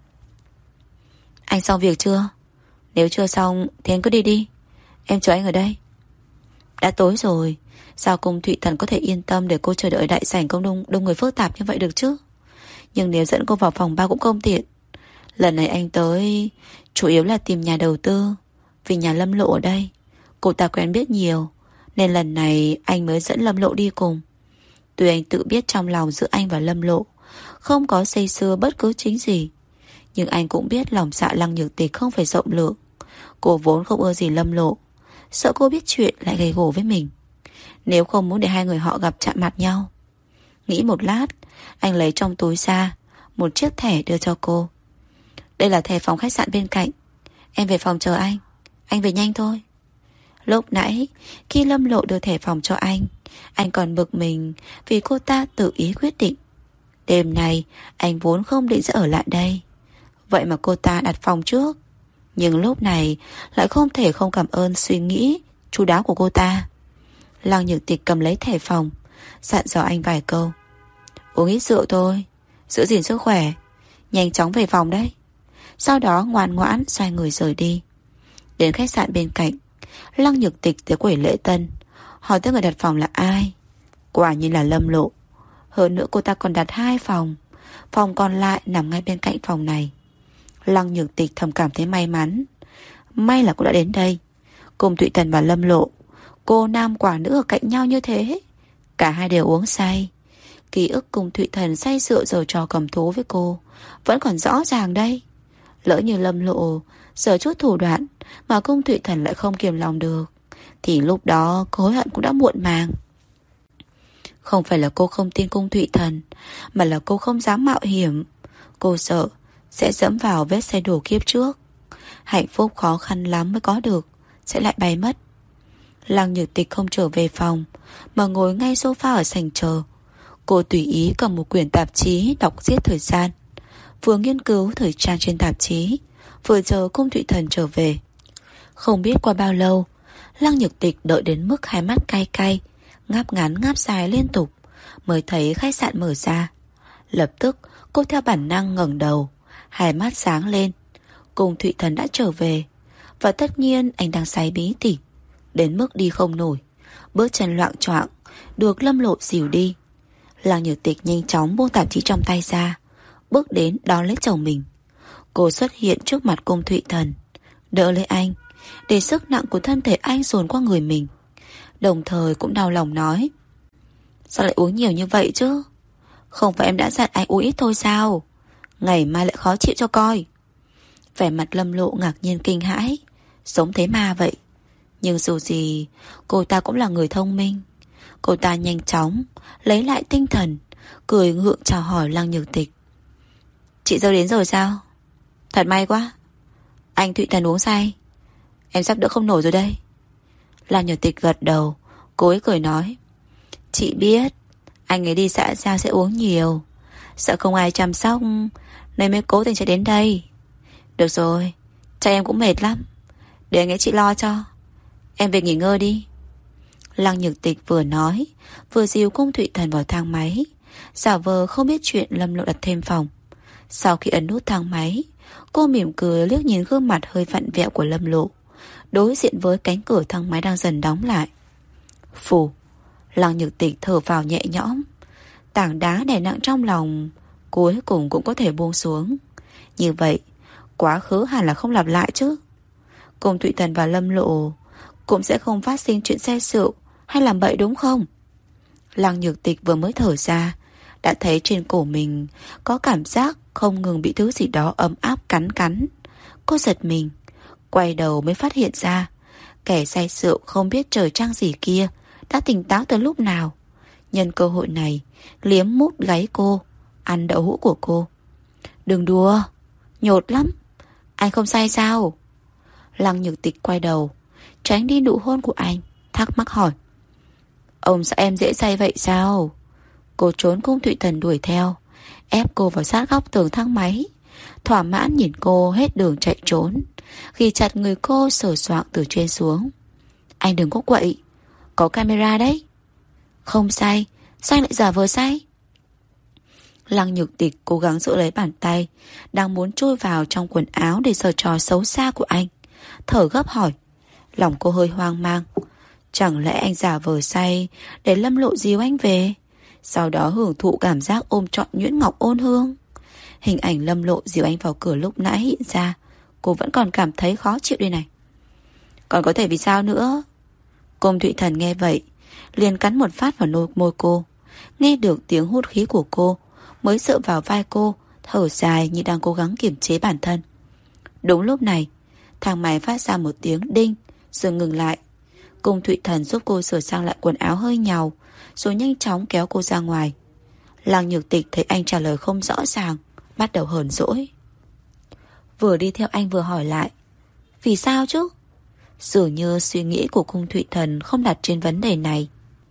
Anh xong việc chưa? Nếu chưa xong thì anh cứ đi đi, em chờ anh ở đây. Đã tối rồi, sao cung Thụy Thần có thể yên tâm để cô chờ đợi đại sảnh công đông người phức tạp như vậy được chứ? Nhưng nếu dẫn cô vào phòng ba cũng không tiện. Lần này anh tới chủ yếu là tìm nhà đầu tư, vì nhà Lâm Lộ ở đây cô ta quen biết nhiều, nên lần này anh mới dẫn Lâm Lộ đi cùng. Tuy anh tự biết trong lòng giữa anh và Lâm Lộ không có xây xưa bất cứ chính gì, nhưng anh cũng biết lòng dạ Lăng Nhược Tịch không phải rộng lượng. Cô vốn không ưa gì Lâm Lộ, sợ cô biết chuyện lại gây gổ với mình, nếu không muốn để hai người họ gặp chạm mặt nhau. Nghĩ một lát, anh lấy trong túi ra một chiếc thẻ đưa cho cô. Đây là thẻ phòng khách sạn bên cạnh, em về phòng chờ anh về nhanh thôi. Lúc nãy khi Lâm Lộ đưa thẻ phòng cho anh còn bực mình vì cô ta tự ý quyết định. Đêm nay anh vốn không định sẽ ở lại đây, vậy mà cô ta đặt phòng trước. Nhưng lúc này lại không thể không cảm ơn suy nghĩ chu đáo của cô ta. Lăng Nhược Tịch cầm lấy thẻ phòng, dặn dò anh vài câu: Uống ít rượu thôi, giữ gìn sức khỏe, nhanh chóng về phòng đấy. Sau đó ngoan ngoãn xoay người rời đi. Đến khách sạn bên cạnh, Lăng Nhược Tịch tới quầy lễ tân, hỏi tới người đặt phòng là ai. Quả nhiên là Lâm Lộ. Hơn nữa cô ta còn đặt 2 phòng, phòng còn lại nằm ngay bên cạnh phòng này. Lăng Nhược Tịch thầm cảm thấy may mắn. May là cô đã đến đây. Cùng Thụy Thần và Lâm Lộ, cô nam quả nữ ở cạnh nhau như thế. Cả hai đều uống say. Ký ức cùng Thụy Thần say rượu giở trò cầm thú với cô vẫn còn rõ ràng đây. Lỡ như Lâm Lộ giở chút thủ đoạn mà cung Thụy Thần lại không kiềm lòng được, thì lúc đó hối hận cũng đã muộn màng. Không phải là cô không tin cung Thụy Thần, mà là cô không dám mạo hiểm. Cô sợ sẽ dẫm vào vết xe đổ kiếp trước. Hạnh phúc khó khăn lắm mới có được sẽ lại bay mất. Lăng Nhược Tịch không trở về phòng, mà ngồi ngay sofa ở sảnh chờ. Cô tùy ý cầm một quyển tạp chí đọc giết thời gian, vừa nghiên cứu thời trang trên tạp chí, vừa chờ cung Thụy Thần trở về. Không biết qua bao lâu, Lăng Nhược Tịch đợi đến mức hai mắt cay cay, ngáp ngắn ngáp dài liên tục, mới thấy khách sạn mở ra. Lập tức cô theo bản năng ngẩng đầu, hai mắt sáng lên. Cung Thụy Thần đã trở về, và tất nhiên anh đang say bí tỉ, đến mức đi không nổi, bước chân loạng choạng, được Lâm Lộ dìu đi. Lăng Nhược Tịch nhanh chóng buông tạp chí trong tay ra, bước đến đón lấy chồng mình. Cô xuất hiện trước mặt cung Thụy Thần, đỡ lấy anh, để sức nặng của thân thể anh dồn qua người mình, đồng thời cũng đau lòng nói: Sao lại uống nhiều như vậy chứ? Không phải em đã dặn anh uống ít thôi sao? Ngày mai lại khó chịu cho coi. Vẻ mặt Lâm Lộ ngạc nhiên kinh hãi, giống thấy ma vậy. Nhưng dù gì cô ta cũng là người thông minh. Cô ta nhanh chóng lấy lại tinh thần, cười ngượng chào hỏi Lăng Nhược Tịch: Chị dâu đến rồi sao? Thật may quá. Anh Thụy Thần uống say, em sắp đỡ không nổi rồi đây. Lăng Nhược Tịch gật đầu, cô ấy cười nói: Chị biết anh ấy đi xã giao sẽ uống nhiều, sợ không ai chăm sóc nên mới cố tình chạy đến đây. Được rồi, chắc em cũng mệt lắm, để anh ấy chị lo cho. Em về nghỉ ngơi đi. Lăng Nhược Tịch vừa nói, vừa dìu cung Thụy Thần vào thang máy, giả vờ không biết chuyện Lâm Lộ đặt thêm phòng. Sau khi ấn nút thang máy, cô mỉm cười liếc nhìn gương mặt hơi vặn vẹo của Lâm Lộ, đối diện với cánh cửa thang máy đang dần đóng lại. Phù, Lăng Nhược Tịch thở vào nhẹ nhõm. Tảng đá đè nặng trong lòng cuối cùng cũng có thể buông xuống. Như vậy quá khứ hẳn là không lặp lại chứ. Cùng Thụy Thần và Lâm Lộ cũng sẽ không phát sinh chuyện say rượu hay làm bậy đúng không? Lăng Nhược Tịch vừa mới thở ra, đã thấy trên cổ mình có cảm giác không ngừng bị thứ gì đó ấm áp cắn cắn. Cô giật mình, quay đầu mới phát hiện ra kẻ say rượu không biết trời trăng gì kia đã tỉnh táo từ lúc nào. Nhân cơ hội này liếm mút gáy cô, ăn đậu hũ của cô. Đừng đùa, nhột lắm. Anh không say sao? Lăng Nhược Tịch quay đầu, tránh đi nụ hôn của anh, thắc mắc hỏi: Ông sợ em dễ say vậy sao? Cô trốn cung Thụy Thần đuổi theo, ép cô vào sát góc tường thang máy, thỏa mãn nhìn cô hết đường chạy trốn, ghi chặt người cô sờ soạng từ trên xuống. Anh đừng có quậy, có camera đấy. Không say, Sao anh lại giả vờ say? Lăng Nhược Tịch cố gắng giữ lấy bàn tay đang muốn chui vào trong quần áo để giở trò xấu xa của anh, thở gấp hỏi. Lòng cô hơi hoang mang. Chẳng lẽ anh giả vờ say để Lâm Lộ dìu anh về, sau đó hưởng thụ cảm giác ôm trọn nhuyễn ngọc ôn hương? Hình ảnh Lâm Lộ dìu anh vào cửa lúc nãy hiện ra, cô vẫn còn cảm thấy khó chịu đây này. Còn có thể vì sao nữa? Cung Thụy Thần nghe vậy liền cắn một phát vào môi cô. Nghe được tiếng hút khí của cô, mới dựa vào vai cô, thở dài như đang cố gắng kiềm chế bản thân. Đúng lúc này, thang máy phát ra một tiếng đinh, rồi ngừng lại. Cung Thụy Thần giúp cô sửa sang lại quần áo hơi nhàu, rồi nhanh chóng kéo cô ra ngoài. Lăng Nhược Tịch thấy anh trả lời không rõ ràng, bắt đầu hờn dỗi. Vừa đi theo anh vừa hỏi lại, vì sao chứ? Dường như suy nghĩ của Cung Thụy Thần không đặt trên vấn đề này.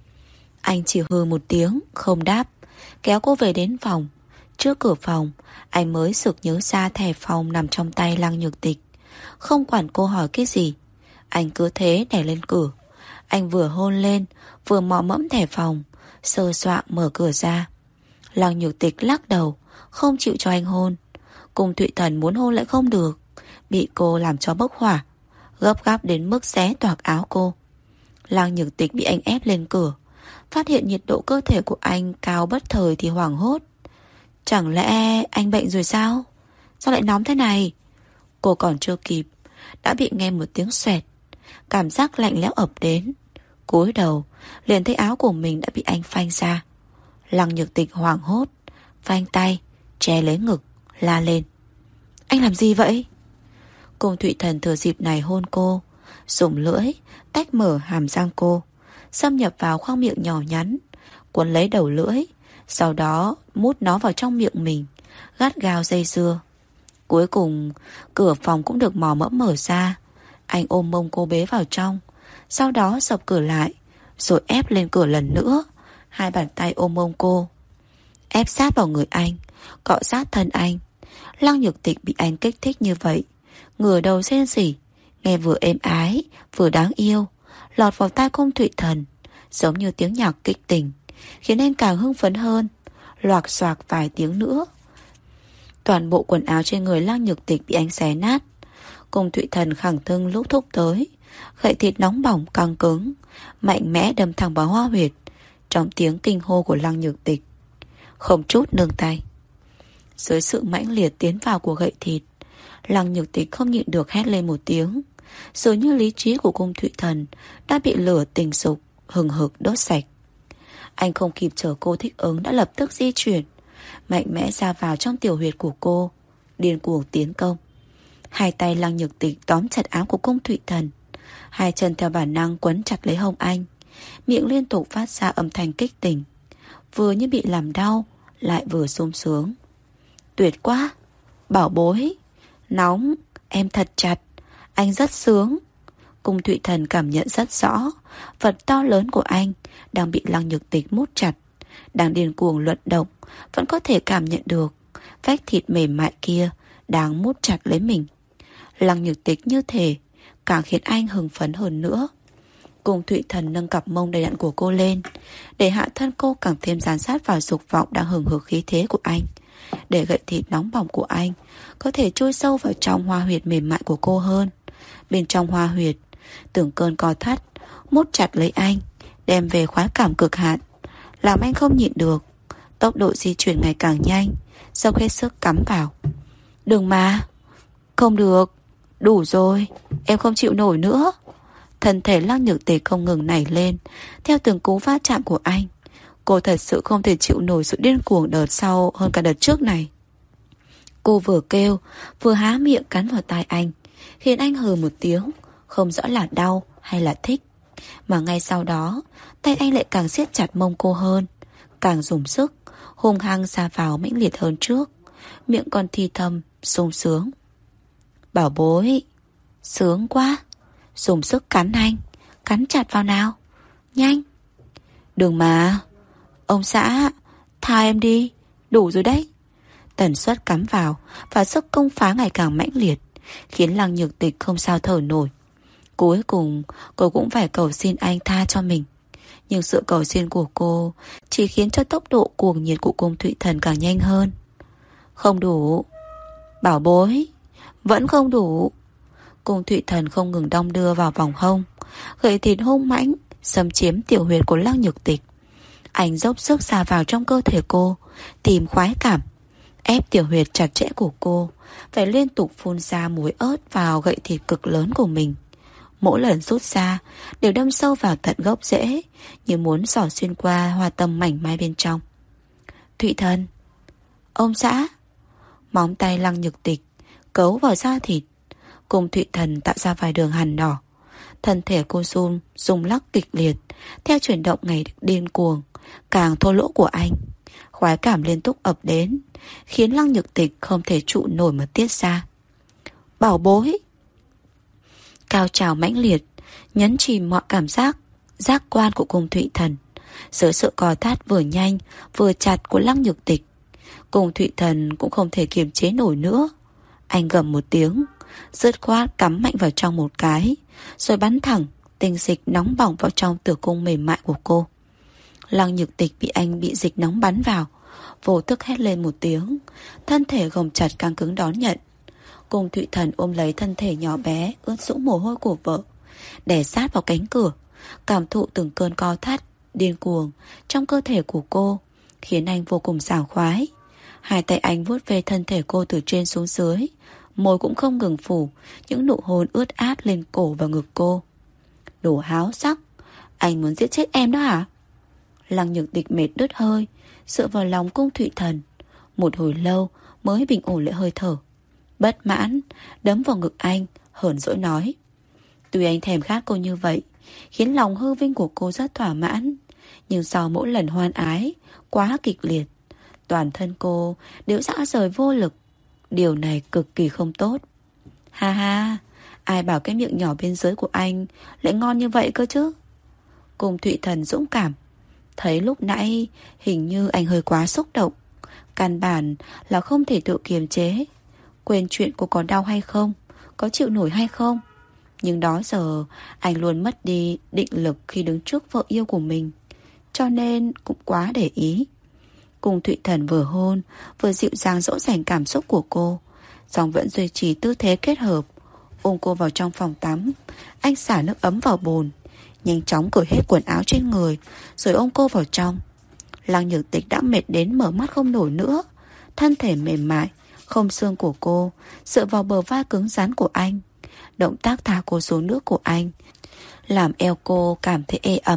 Anh chỉ hừ một tiếng, không đáp, kéo cô về đến phòng. Trước cửa phòng, anh mới sực nhớ ra thẻ phòng nằm trong tay Lăng Nhược Tịch. Không quản cô hỏi cái gì, anh cứ thế đè lên cửa. Anh vừa hôn lên, vừa mò mẫm thẻ phòng, sờ soạng mở cửa ra. Lăng Nhược Tịch lắc đầu, không chịu cho anh hôn. Cung Thụy Thần muốn hôn lại không được, bị cô làm cho bốc hỏa, gấp gáp đến mức xé toạc áo cô. Lăng Nhược Tịch bị anh ép lên cửa, phát hiện nhiệt độ cơ thể của anh cao bất thời thì hoảng hốt. Chẳng lẽ anh bệnh rồi sao? Sao lại nóng thế này? Cô còn chưa kịp đã bị nghe một tiếng xoẹt, cảm giác lạnh lẽo ập đến. Cúi đầu liền thấy áo của mình đã bị anh phanh ra. Lăng Nhược Tịch hoảng hốt, phanh tay che lấy ngực, la lên. Anh làm gì vậy? Cung Thụy Thần thừa dịp này hôn cô, dùng lưỡi tách mở hàm răng cô, xâm nhập vào khoang miệng nhỏ nhắn, cuốn lấy đầu lưỡi, sau đó mút nó vào trong miệng mình, gắt gao dây dưa. Cuối cùng cửa phòng cũng được mò mẫm mở ra. Anh ôm mông cô bế vào trong, sau đó sập cửa lại, rồi ép lên cửa lần nữa. Hai bàn tay ôm mông cô, ép sát vào người anh, cọ sát thân anh. Lăng Nhược Tịch bị anh kích thích như vậy, ngửa đầu rên rỉ, nghe vừa êm ái vừa đáng yêu, lọt vào tai Cung Thụy Thần, giống như tiếng nhạc kịch tình, khiến anh càng hưng phấn hơn. Loạc xoạc vài tiếng nữa, toàn bộ quần áo trên người Lăng Nhược Tịch bị anh xé nát. Cung Thụy Thần khẳng thưng lúc thúc tới, gậy thịt nóng bỏng căng cứng, mạnh mẽ đâm thẳng vào hoa huyệt. Trong tiếng kinh hô của Lăng Nhược Tịch, không chút nương tay. Dưới sự mãnh liệt tiến vào của gậy thịt, Lăng Nhược Tịch không nhịn được hét lên một tiếng. Dường như lý trí của Cung Thụy Thần đã bị lửa tình dục hừng hực đốt sạch. Anh không kịp chờ cô thích ứng đã lập tức di chuyển, mạnh mẽ ra vào trong tiểu huyệt của cô, điên cuồng tiến công. Hai tay Lăng Nhược Tịch tóm chặt áo của Cung Thụy Thần, hai chân theo bản năng quấn chặt lấy hông anh, miệng liên tục phát ra âm thanh kích tình, vừa như bị làm đau lại vừa sung sướng. Tuyệt quá, bảo bối, nóng, em thật chặt, anh rất sướng. Cung Thụy Thần cảm nhận rất rõ, vật to lớn của anh đang bị Lăng Nhược Tịch mút chặt, đang điên cuồng luận động, vẫn có thể cảm nhận được vách thịt mềm mại kia đang mút chặt lấy mình. Lăng Nhược Tịch như thể càng khiến anh hưng phấn hơn nữa. Cung Thụy Thần nâng cặp mông đầy đặn của cô lên, để hạ thân cô càng thêm dán sát vào dục vọng đang hừng hực khí thế của anh, để gậy thịt nóng bỏng của anh có thể chui sâu vào trong hoa huyệt mềm mại của cô hơn. Bên trong hoa huyệt, từng cơn co thắt mút chặt lấy anh, đem về khoái cảm cực hạn, làm anh không nhịn được. Tốc độ di chuyển ngày càng nhanh, dốc hết sức cắm vào. Đừng mà. Không được, đủ rồi, em không chịu nổi nữa. Thân thể Lăng Nhược Tịch không ngừng nảy lên theo từng cú va chạm của anh. Cô thật sự không thể chịu nổi sự điên cuồng đợt sau hơn cả đợt trước này. Cô vừa kêu vừa há miệng cắn vào tai anh, khiến anh hừ một tiếng, không rõ là đau hay là thích. Mà ngay sau đó, tay anh lại càng siết chặt mông cô hơn, càng dùng sức, hung hăng ra vào mãnh liệt hơn trước, miệng còn thì thầm sung sướng. Bảo bối, sướng quá. Dùng sức cắn anh, cắn chặt vào nào, nhanh. Đừng mà. Ông xã, tha em đi, đủ rồi đấy. Tần suất cắm vào và sức công phá ngày càng mãnh liệt, khiến Lăng Nhược Tịch không sao thở nổi. Cuối cùng cô cũng phải cầu xin anh tha cho mình. Nhưng sự cầu xin của cô chỉ khiến cho tốc độ cuồng nhiệt của cung Thụy Thần càng nhanh hơn. Không đủ. Bảo bối, vẫn không đủ. Cung Thụy Thần không ngừng đong đưa vào vòng hông, gậy thịt hung mãnh xâm chiếm tiểu huyệt của Lăng Nhược Tịch. Anh dốc sức xa vào trong cơ thể cô, tìm khoái cảm, ép tiểu huyệt chặt chẽ của cô, phải liên tục phun ra muối ớt vào gậy thịt cực lớn của mình. Mỗi lần rút ra đều đâm sâu vào tận gốc rễ, như muốn xỏ xuyên qua hoa tâm mảnh mai bên trong. Thụy Thần, ông xã. Móng tay Lăng Nhược Tịch cấu vào da thịt. Cùng Thụy Thần tạo ra vài đường hằn đỏ. Thân thể cô rung lắc kịch liệt theo chuyển động ngày điên cuồng, càng thô lỗ của anh. Khoái cảm liên tục ập đến, khiến Lăng Nhược Tịch không thể trụ nổi mà tiết ra. Bảo bối. Cao trào mãnh liệt nhấn chìm mọi cảm giác quan của Cung Thụy Thần, dưới sự cò thắt vừa nhanh vừa chặt của Lăng Nhược Tịch. Cung Thụy Thần cũng không thể kiềm chế nổi nữa. Anh gầm một tiếng, dứt khoát cắm mạnh vào trong một cái, rồi bắn thẳng tinh dịch nóng bỏng vào trong tử cung mềm mại của cô. Lăng Nhược Tịch bị dịch nóng bắn vào, vô thức hét lên một tiếng, thân thể gồng chặt căng cứng đón nhận. Cung Thụy Thần ôm lấy thân thể nhỏ bé ướt sũng mồ hôi của vợ, đè sát vào cánh cửa, cảm thụ từng cơn co thắt điên cuồng trong cơ thể của cô, khiến anh vô cùng sảng khoái. Hai tay anh vuốt về thân thể cô từ trên xuống dưới, môi cũng không ngừng phủ những nụ hôn ướt át lên cổ và ngực cô. Đồ háo sắc, anh muốn giết chết em đó hả? Lăng Nhược Tịch mệt đứt hơi, dựa vào lòng Cung Thụy Thần, một hồi lâu mới bình ổn lại hơi thở. Bất mãn đấm vào ngực anh, hờn dỗi nói: Tuy anh thèm khát cô như vậy, khiến lòng hư vinh của cô rất thỏa mãn, nhưng sau mỗi lần hoan ái quá kịch liệt, toàn thân cô đều rã rời vô lực. Điều này cực kỳ không tốt. Ha ha, ai bảo cái miệng nhỏ bên dưới của anh lại ngon như vậy cơ chứ? Cung Thụy Thần dũng cảm, thấy lúc nãy hình như anh hơi quá xúc động, căn bản là không thể tự kiềm chế, quên chuyện cô có đau hay không, có chịu nổi hay không. Nhưng đó giờ anh luôn mất đi định lực khi đứng trước vợ yêu của mình, cho nên cũng quá để ý. Cung Thụy Thần vừa hôn vừa dịu dàng dỗ dành cảm xúc của cô, song vẫn duy trì tư thế kết hợp. Ôm cô vào trong phòng tắm, anh xả nước ấm vào bồn, nhanh chóng cởi hết quần áo trên người, rồi ôm cô vào trong. Lăng Nhược Tịch đã mệt đến mở mắt không nổi nữa, thân thể mềm mại không xương của cô dựa vào bờ vai cứng rắn của anh. Động tác thả cô xuống nước của anh làm eo cô cảm thấy ê ẩm.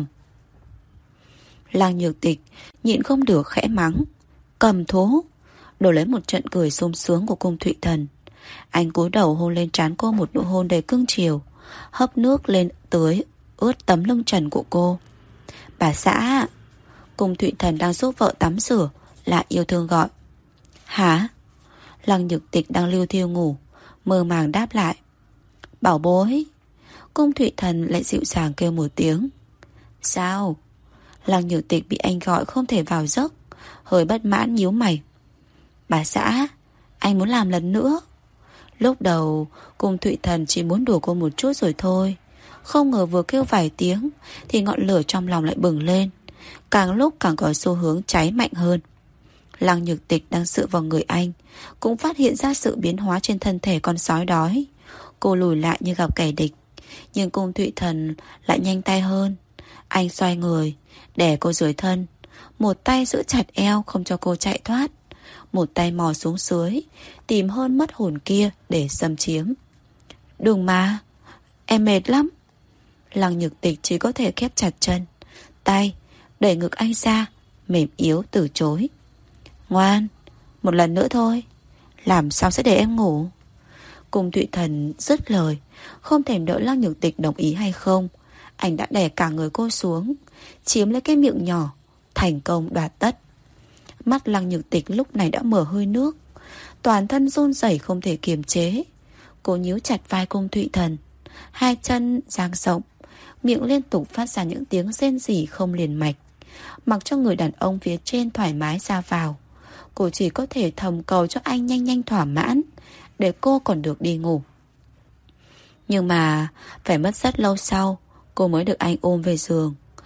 Lăng Nhược Tịch nhịn không được khẽ mắng: Cầm thú! Đổi lấy một trận cười sung sướng của Cung Thụy Thần. Anh cúi đầu hôn lên trán cô một nụ hôn đầy cưng chiều, hấp nước lên tưới ướt tấm lưng trần của cô. Bà xã! Cung Thụy Thần đang giúp vợ tắm rửa lại yêu thương gọi. Hả? Lăng Nhược Tịch đang lưu thiêu ngủ, mơ màng đáp lại: Bảo bối! Cung Thụy Thần lại dịu dàng kêu một tiếng. Sao? Lăng Nhược Tịch bị anh gọi không thể vào giấc, hơi bất mãn nhíu mày. Bà xã, anh muốn làm lần nữa. Lúc đầu Cung Thụy Thần chỉ muốn đùa cô một chút rồi thôi, không ngờ vừa kêu vài tiếng thì ngọn lửa trong lòng lại bừng lên, càng lúc càng có xu hướng cháy mạnh hơn. Lăng Nhược Tịch đang dựa vào người anh cũng phát hiện ra sự biến hóa trên thân thể con sói đói. Cô lùi lại như gặp kẻ địch, nhưng Cung Thụy Thần lại nhanh tay hơn. Anh xoay người đè cô dưới thân, một tay giữ chặt eo không cho cô chạy thoát, một tay mò xuống dưới tìm hơn mất hồn kia để xâm chiếm. Đừng mà, em mệt lắm. Lăng Nhược Tịch chỉ có thể khép chặt chân, tay đẩy ngực anh ra, mềm yếu từ chối. Ngoan, một lần nữa thôi, làm sao sẽ để em ngủ. Cung Thụy Thần dứt lời, không thèm đợi Lăng Nhược Tịch đồng ý hay không, anh đã đè cả người cô xuống, chiếm lấy cái miệng nhỏ, thành công đoạt tất. Mắt Lăng Nhược Tịch lúc này đã mở hơi nước, toàn thân run rẩy không thể kiềm chế. Cô nhíu chặt vai Cung Thụy Thần, hai chân dang rộng, miệng liên tục phát ra những tiếng rên rỉ không liền mạch. Mặc cho người đàn ông phía trên thoải mái ra vào, cô chỉ có thể thầm cầu cho anh nhanh nhanh thỏa mãn, để cô còn được đi ngủ. Nhưng mà phải mất rất lâu sau cô mới được anh ôm về giường.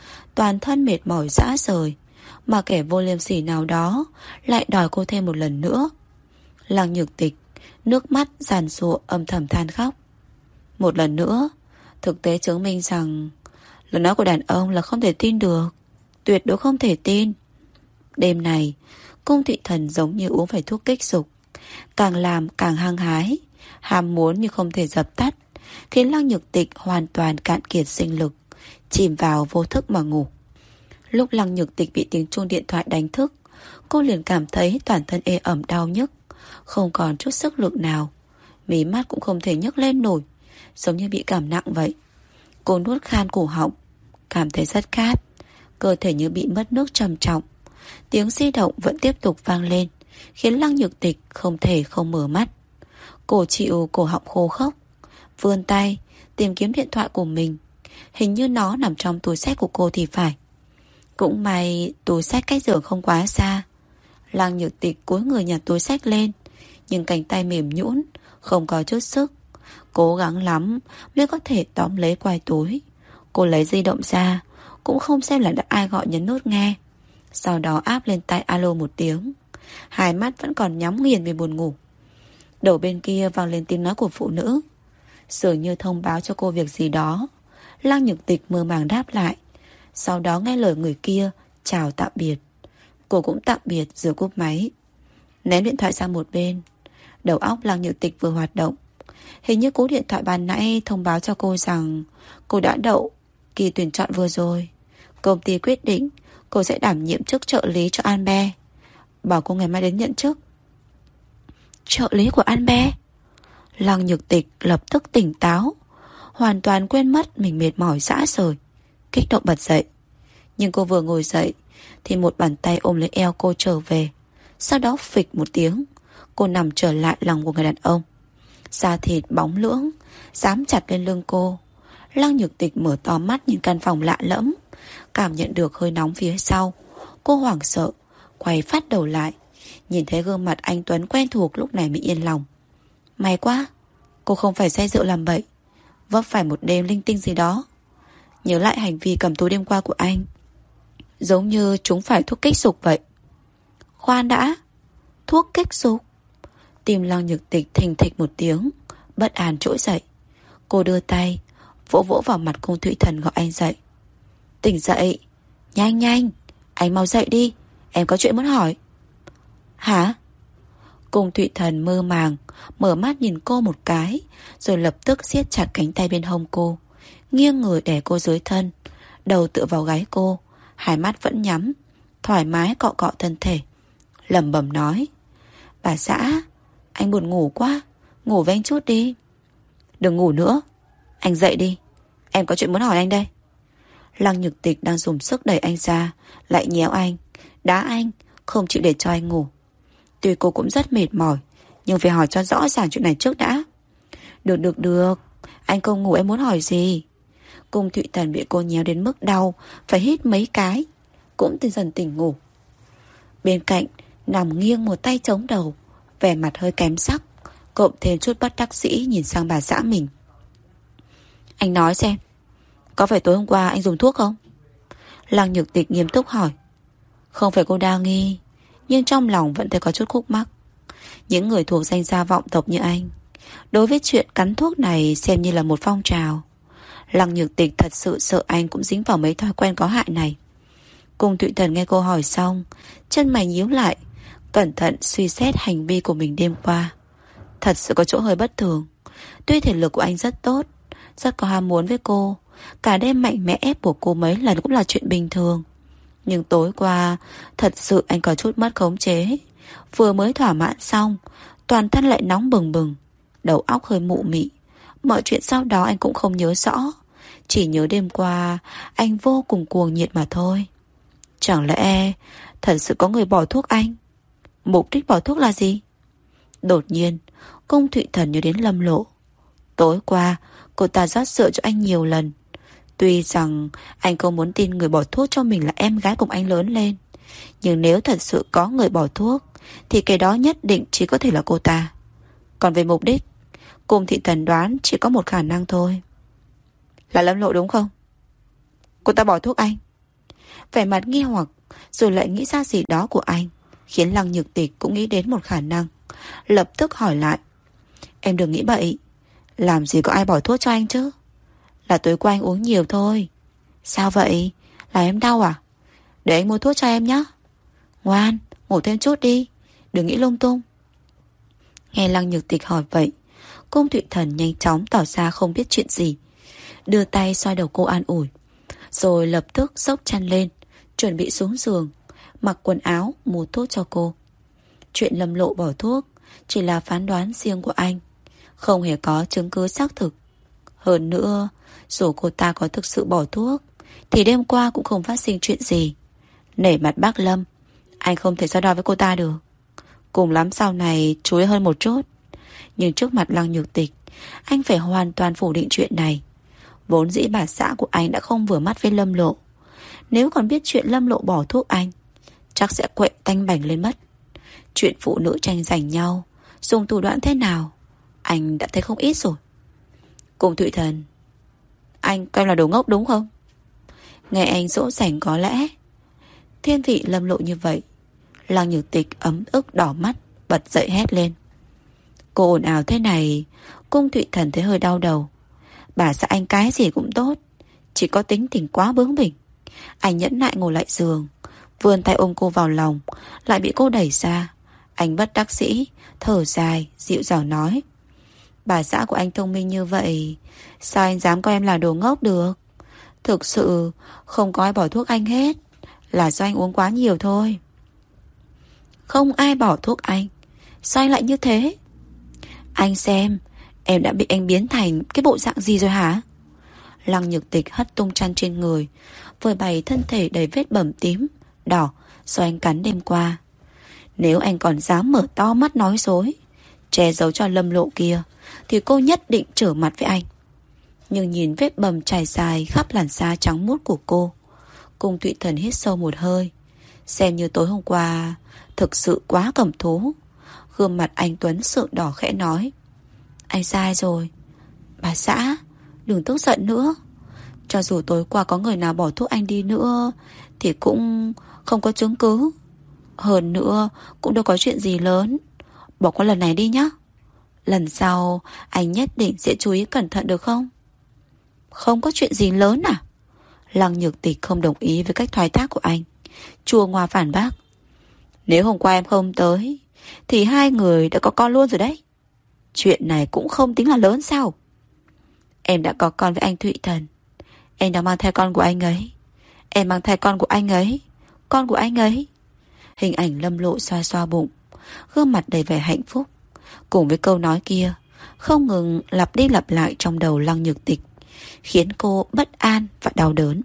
toàn thân mệt mỏi rã rời, mà kẻ vô liêm sỉ nào đó lại đòi cô thêm một lần nữa. Lăng Nhược Tịch nước mắt giàn giụa âm thầm than khóc. Một lần nữa, thực tế chứng minh rằng lời nói của đàn ông là không thể tin được, tuyệt đối không thể tin. Đêm này, Cung Thụy Thần giống như uống phải thuốc kích dục, càng làm càng hăng hái, ham muốn như không thể dập tắt, khiến Lăng Nhược Tịch hoàn toàn cạn kiệt sinh lực, chìm vào vô thức mà ngủ. Lúc Lăng Nhược Tịch bị tiếng chuông điện thoại đánh thức, cô liền cảm thấy toàn thân ê ẩm đau nhức, không còn chút sức lực nào, mí mắt cũng không thể nhấc lên nổi, giống như bị cảm nặng vậy. Cô nuốt khan cổ họng, cảm thấy rất khát, cơ thể như bị mất nước trầm trọng. Tiếng di động vẫn tiếp tục vang lên, khiến Lăng Nhược Tịch không thể không mở mắt. Cô chịu cổ họng khô khốc, vươn tay tìm kiếm điện thoại của mình. Hình như nó nằm trong túi xách của cô thì phải. Cũng may túi xách cách giường không quá xa. Lăng Nhược Tịch cúi người nhặt túi xách lên, nhưng cánh tay mềm nhũn, không có chút sức. Cố gắng lắm mới có thể tóm lấy quai túi. Cô lấy di động ra, cũng không xem là đã ai gọi, nhấn nút nghe. Sau đó áp lên tai alo một tiếng. Hai mắt vẫn còn nhắm nghiền vì buồn ngủ. Đầu bên kia vang lên tiếng nói của phụ nữ, dường như thông báo cho cô việc gì đó. Lăng Nhược Tịch mơ màng đáp lại, sau đó nghe lời người kia chào tạm biệt. Cô cũng tạm biệt rồi cúp máy, ném điện thoại sang một bên. Đầu óc Lăng Nhược Tịch vừa hoạt động. Hình như cú điện thoại ban nãy thông báo cho cô rằng cô đã đậu kỳ tuyển chọn vừa rồi. Công ty quyết định cô sẽ đảm nhiệm chức trợ lý cho Anbe, bảo cô ngày mai đến nhận chức. Trợ lý của Anbe? Lăng Nhược Tịch lập tức tỉnh táo, hoàn toàn quên mất mình mệt mỏi rã rời, kích động bật dậy. Nhưng cô vừa ngồi dậy thì một bàn tay ôm lấy eo cô trở về. Sau đó phịch một tiếng, cô nằm trở lại lòng của người đàn ông. Da thịt bóng lưỡng dám chặt lên lưng cô. Lăng Nhược Tịch mở to mắt nhìn căn phòng lạ lẫm, cảm nhận được hơi nóng phía sau. Cô hoảng sợ, quay phát đầu lại, nhìn thấy gương mặt anh Tuấn quen thuộc lúc này mới yên lòng. May quá, cô không phải say rượu làm bậy, vấp phải một đêm linh tinh gì đó. Nhớ lại hành vi cầm túi đêm qua của anh, giống như chúng phải thuốc kích dục vậy. Khoan đã, thuốc kích dục? Tim Lăng Nhược Tịch thình thịch một tiếng, bất an trỗi dậy. Cô đưa tay vỗ vỗ vào mặt Cung Thụy Thần gọi anh dậy. Tỉnh dậy, nhanh nhanh, anh mau dậy đi, em có chuyện muốn hỏi. Hả? Cung Thụy Thần mơ màng mở mắt nhìn cô một cái, rồi lập tức siết chặt cánh tay bên hông cô, nghiêng người đè cô dưới thân, đầu tựa vào gáy cô, hai mắt vẫn nhắm, thoải mái cọ cọ thân thể, lẩm bẩm nói: Bà xã, anh buồn ngủ quá, ngủ với anh chút đi. Đừng ngủ nữa, anh dậy đi, em có chuyện muốn hỏi anh đây. Lăng Nhược Tịch đang dùng sức đẩy anh ra, lại nhéo anh, đá anh, không chịu để cho anh ngủ. Tuy cô cũng rất mệt mỏi, nhưng phải hỏi cho rõ ràng chuyện này trước đã. Được, anh không ngủ, em muốn hỏi gì? Cung Thụy Thần bị cô nhéo đến mức đau, phải hít mấy cái, cũng dần tỉnh ngủ. Bên cạnh nằm nghiêng một tay chống đầu, vẻ mặt hơi kém sắc, cộng thêm chút bất đắc dĩ nhìn sang bà xã mình. Anh nói xem, có phải tối hôm qua anh dùng thuốc không? Lăng Nhược Tịch nghiêm túc hỏi. Không phải cô đa nghi, nhưng trong lòng vẫn thấy có chút khúc mắc. Những người thuộc danh gia vọng tộc như anh, đối với chuyện cắn thuốc này xem như là một phong trào. Lăng Nhược Tịch thật sự sợ anh cũng dính vào mấy thói quen có hại này. Cung Thụy Thần nghe cô hỏi xong, chân mày nhíu lại, cẩn thận suy xét hành vi của mình đêm qua. Thật sự có chỗ hơi bất thường. Tuy thể lực của anh rất tốt, rất có ham muốn với cô, cả đêm mạnh mẽ ép buộc cô mấy lần cũng là chuyện bình thường. Nhưng tối qua thật sự anh có chút mất khống chế. Vừa mới thỏa mãn xong, toàn thân lại nóng bừng bừng, đầu óc hơi mụ mị. Mọi chuyện sau đó anh cũng không nhớ rõ, chỉ nhớ đêm qua anh vô cùng cuồng nhiệt mà thôi. Chẳng lẽ thật sự có người bỏ thuốc anh? Mục đích bỏ thuốc là gì? Đột nhiên Cung Thụy Thần nhớ đến Lâm Lộ. Tối qua cô ta rót rượu cho anh nhiều lần. Tuy rằng anh không muốn tin người bỏ thuốc cho mình là em gái cùng anh lớn lên, nhưng nếu thật sự có người bỏ thuốc thì cái đó nhất định chỉ có thể là cô ta. Còn về mục đích, Cung Thị Thần đoán chỉ có một khả năng thôi. Là Lâm Lộ đúng không? Cô ta bỏ thuốc anh vẻ mặt nghi hoặc, rồi lại nghĩ ra gì đó của anh, khiến Lăng Nhược Tịch cũng nghĩ đến một khả năng. Lập tức hỏi lại. Em đừng nghĩ bậy, làm gì có ai bỏ thuốc cho anh chứ? Là tối qua anh uống nhiều thôi. Sao vậy? Là em đau à? Để anh mua thuốc cho em nhé. Ngoan, ngủ thêm chút đi, đừng nghĩ lung tung. Nghe Lăng Nhược Tịch hỏi vậy, Cung Thụy Thần nhanh chóng tỏ ra không biết chuyện gì, đưa tay xoa đầu cô an ủi, rồi lập tức xốc chăn lên, chuẩn bị xuống giường, mặc quần áo mua thuốc cho cô. Chuyện Lâm Lộ bỏ thuốc chỉ là phán đoán riêng của anh, không hề có chứng cứ xác thực. Hơn nữa, dù cô ta có thực sự bỏ thuốc thì đêm qua cũng không phát sinh chuyện gì. Nể mặt bác Lâm, anh không thể so đo với cô ta được. Cùng lắm sau này chú ý hơn một chút. Nhưng trước mặt Lăng Nhược Tịch, anh phải hoàn toàn phủ định chuyện này. Vốn dĩ bà xã của anh đã không vừa mắt với Lâm Lộ. Nếu còn biết chuyện Lâm Lộ bỏ thuốc anh, chắc sẽ quậy tanh bành lên mất. Chuyện phụ nữ tranh giành nhau, dùng thủ đoạn thế nào, anh đã thấy không ít rồi. Cùng Thụy Thần, anh coi là đồ ngốc đúng không? Nghe anh dỗ dành có lẽ. Thiên vị Lâm Lộ như vậy, Lăng Nhược Tịch ấm ức đỏ mắt, bật dậy hét lên. Cô ồn ào thế này, Cung Thụy Thần thấy hơi đau đầu. Bà xã anh cái gì cũng tốt, chỉ có tính tình quá bướng bỉnh. Anh nhẫn nại ngồi lại giường, vươn tay ôm cô vào lòng, lại bị cô đẩy ra. Anh bất đắc dĩ, thở dài, dịu dàng nói. Bà xã của anh thông minh như vậy, sao anh dám coi em là đồ ngốc được? Thực sự không có ai bỏ thuốc anh hết, là do anh uống quá nhiều thôi. Không ai bỏ thuốc anh, sao anh lại như thế? Anh xem, em đã bị anh biến thành cái bộ dạng gì rồi hả? Lăng Nhược Tịch hất tung chăn trên người, vừa bày thân thể đầy vết bầm tím, đỏ do anh cắn đêm qua. Nếu anh còn dám mở to mắt nói dối, che giấu cho Lâm Lộ kia, thì cô nhất định trở mặt với anh. Nhưng nhìn vết bầm trải dài khắp làn da trắng muốt của cô, Cung Thụy Thần hít sâu một hơi. Xem như tối hôm qua thực sự quá cầm thú. Gương mặt anh Tuấn sượng đỏ khẽ nói. Anh sai rồi. Bà xã, đừng tức giận nữa. Cho dù tối qua có người nào bỏ thuốc anh đi nữa thì cũng không có chứng cứ. Hơn nữa cũng đâu có chuyện gì lớn. Bỏ qua lần này đi nhé. Lần sau anh nhất định sẽ chú ý cẩn thận được không? Không có chuyện gì lớn à? Lăng Nhược Tịch không đồng ý với cách thoái thác của anh, chua ngoa phản bác. Nếu hôm qua em không tới thì hai người đã có con luôn rồi đấy. Chuyện này cũng không tính là lớn sao? Em đã có con với anh Thụy Thần. Em đã mang thai con của anh ấy. Em mang thai con của anh ấy. Con của anh ấy. Hình ảnh Lâm Lộ xoa xoa bụng, gương mặt đầy vẻ hạnh phúc, cùng với câu nói kia không ngừng lặp đi lặp lại trong đầu Lăng Nhược Tịch, khiến cô bất an và đau đớn.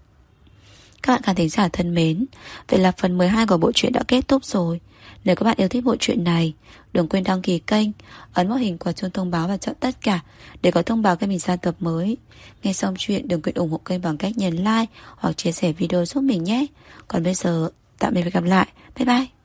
Các bạn khán thính giả thân mến, vậy là phần 12 của bộ truyện đã kết thúc rồi. Nếu các bạn yêu thích bộ truyện này, đừng quên đăng ký kênh, ấn vào hình quả chuông thông báo và chọn tất cả để có thông báo khi mình ra tập mới. Nghe xong chuyện đừng quên ủng hộ kênh bằng cách nhấn like hoặc chia sẻ video giúp mình nhé. Còn bây giờ, tạm biệt và gặp lại. Bye bye.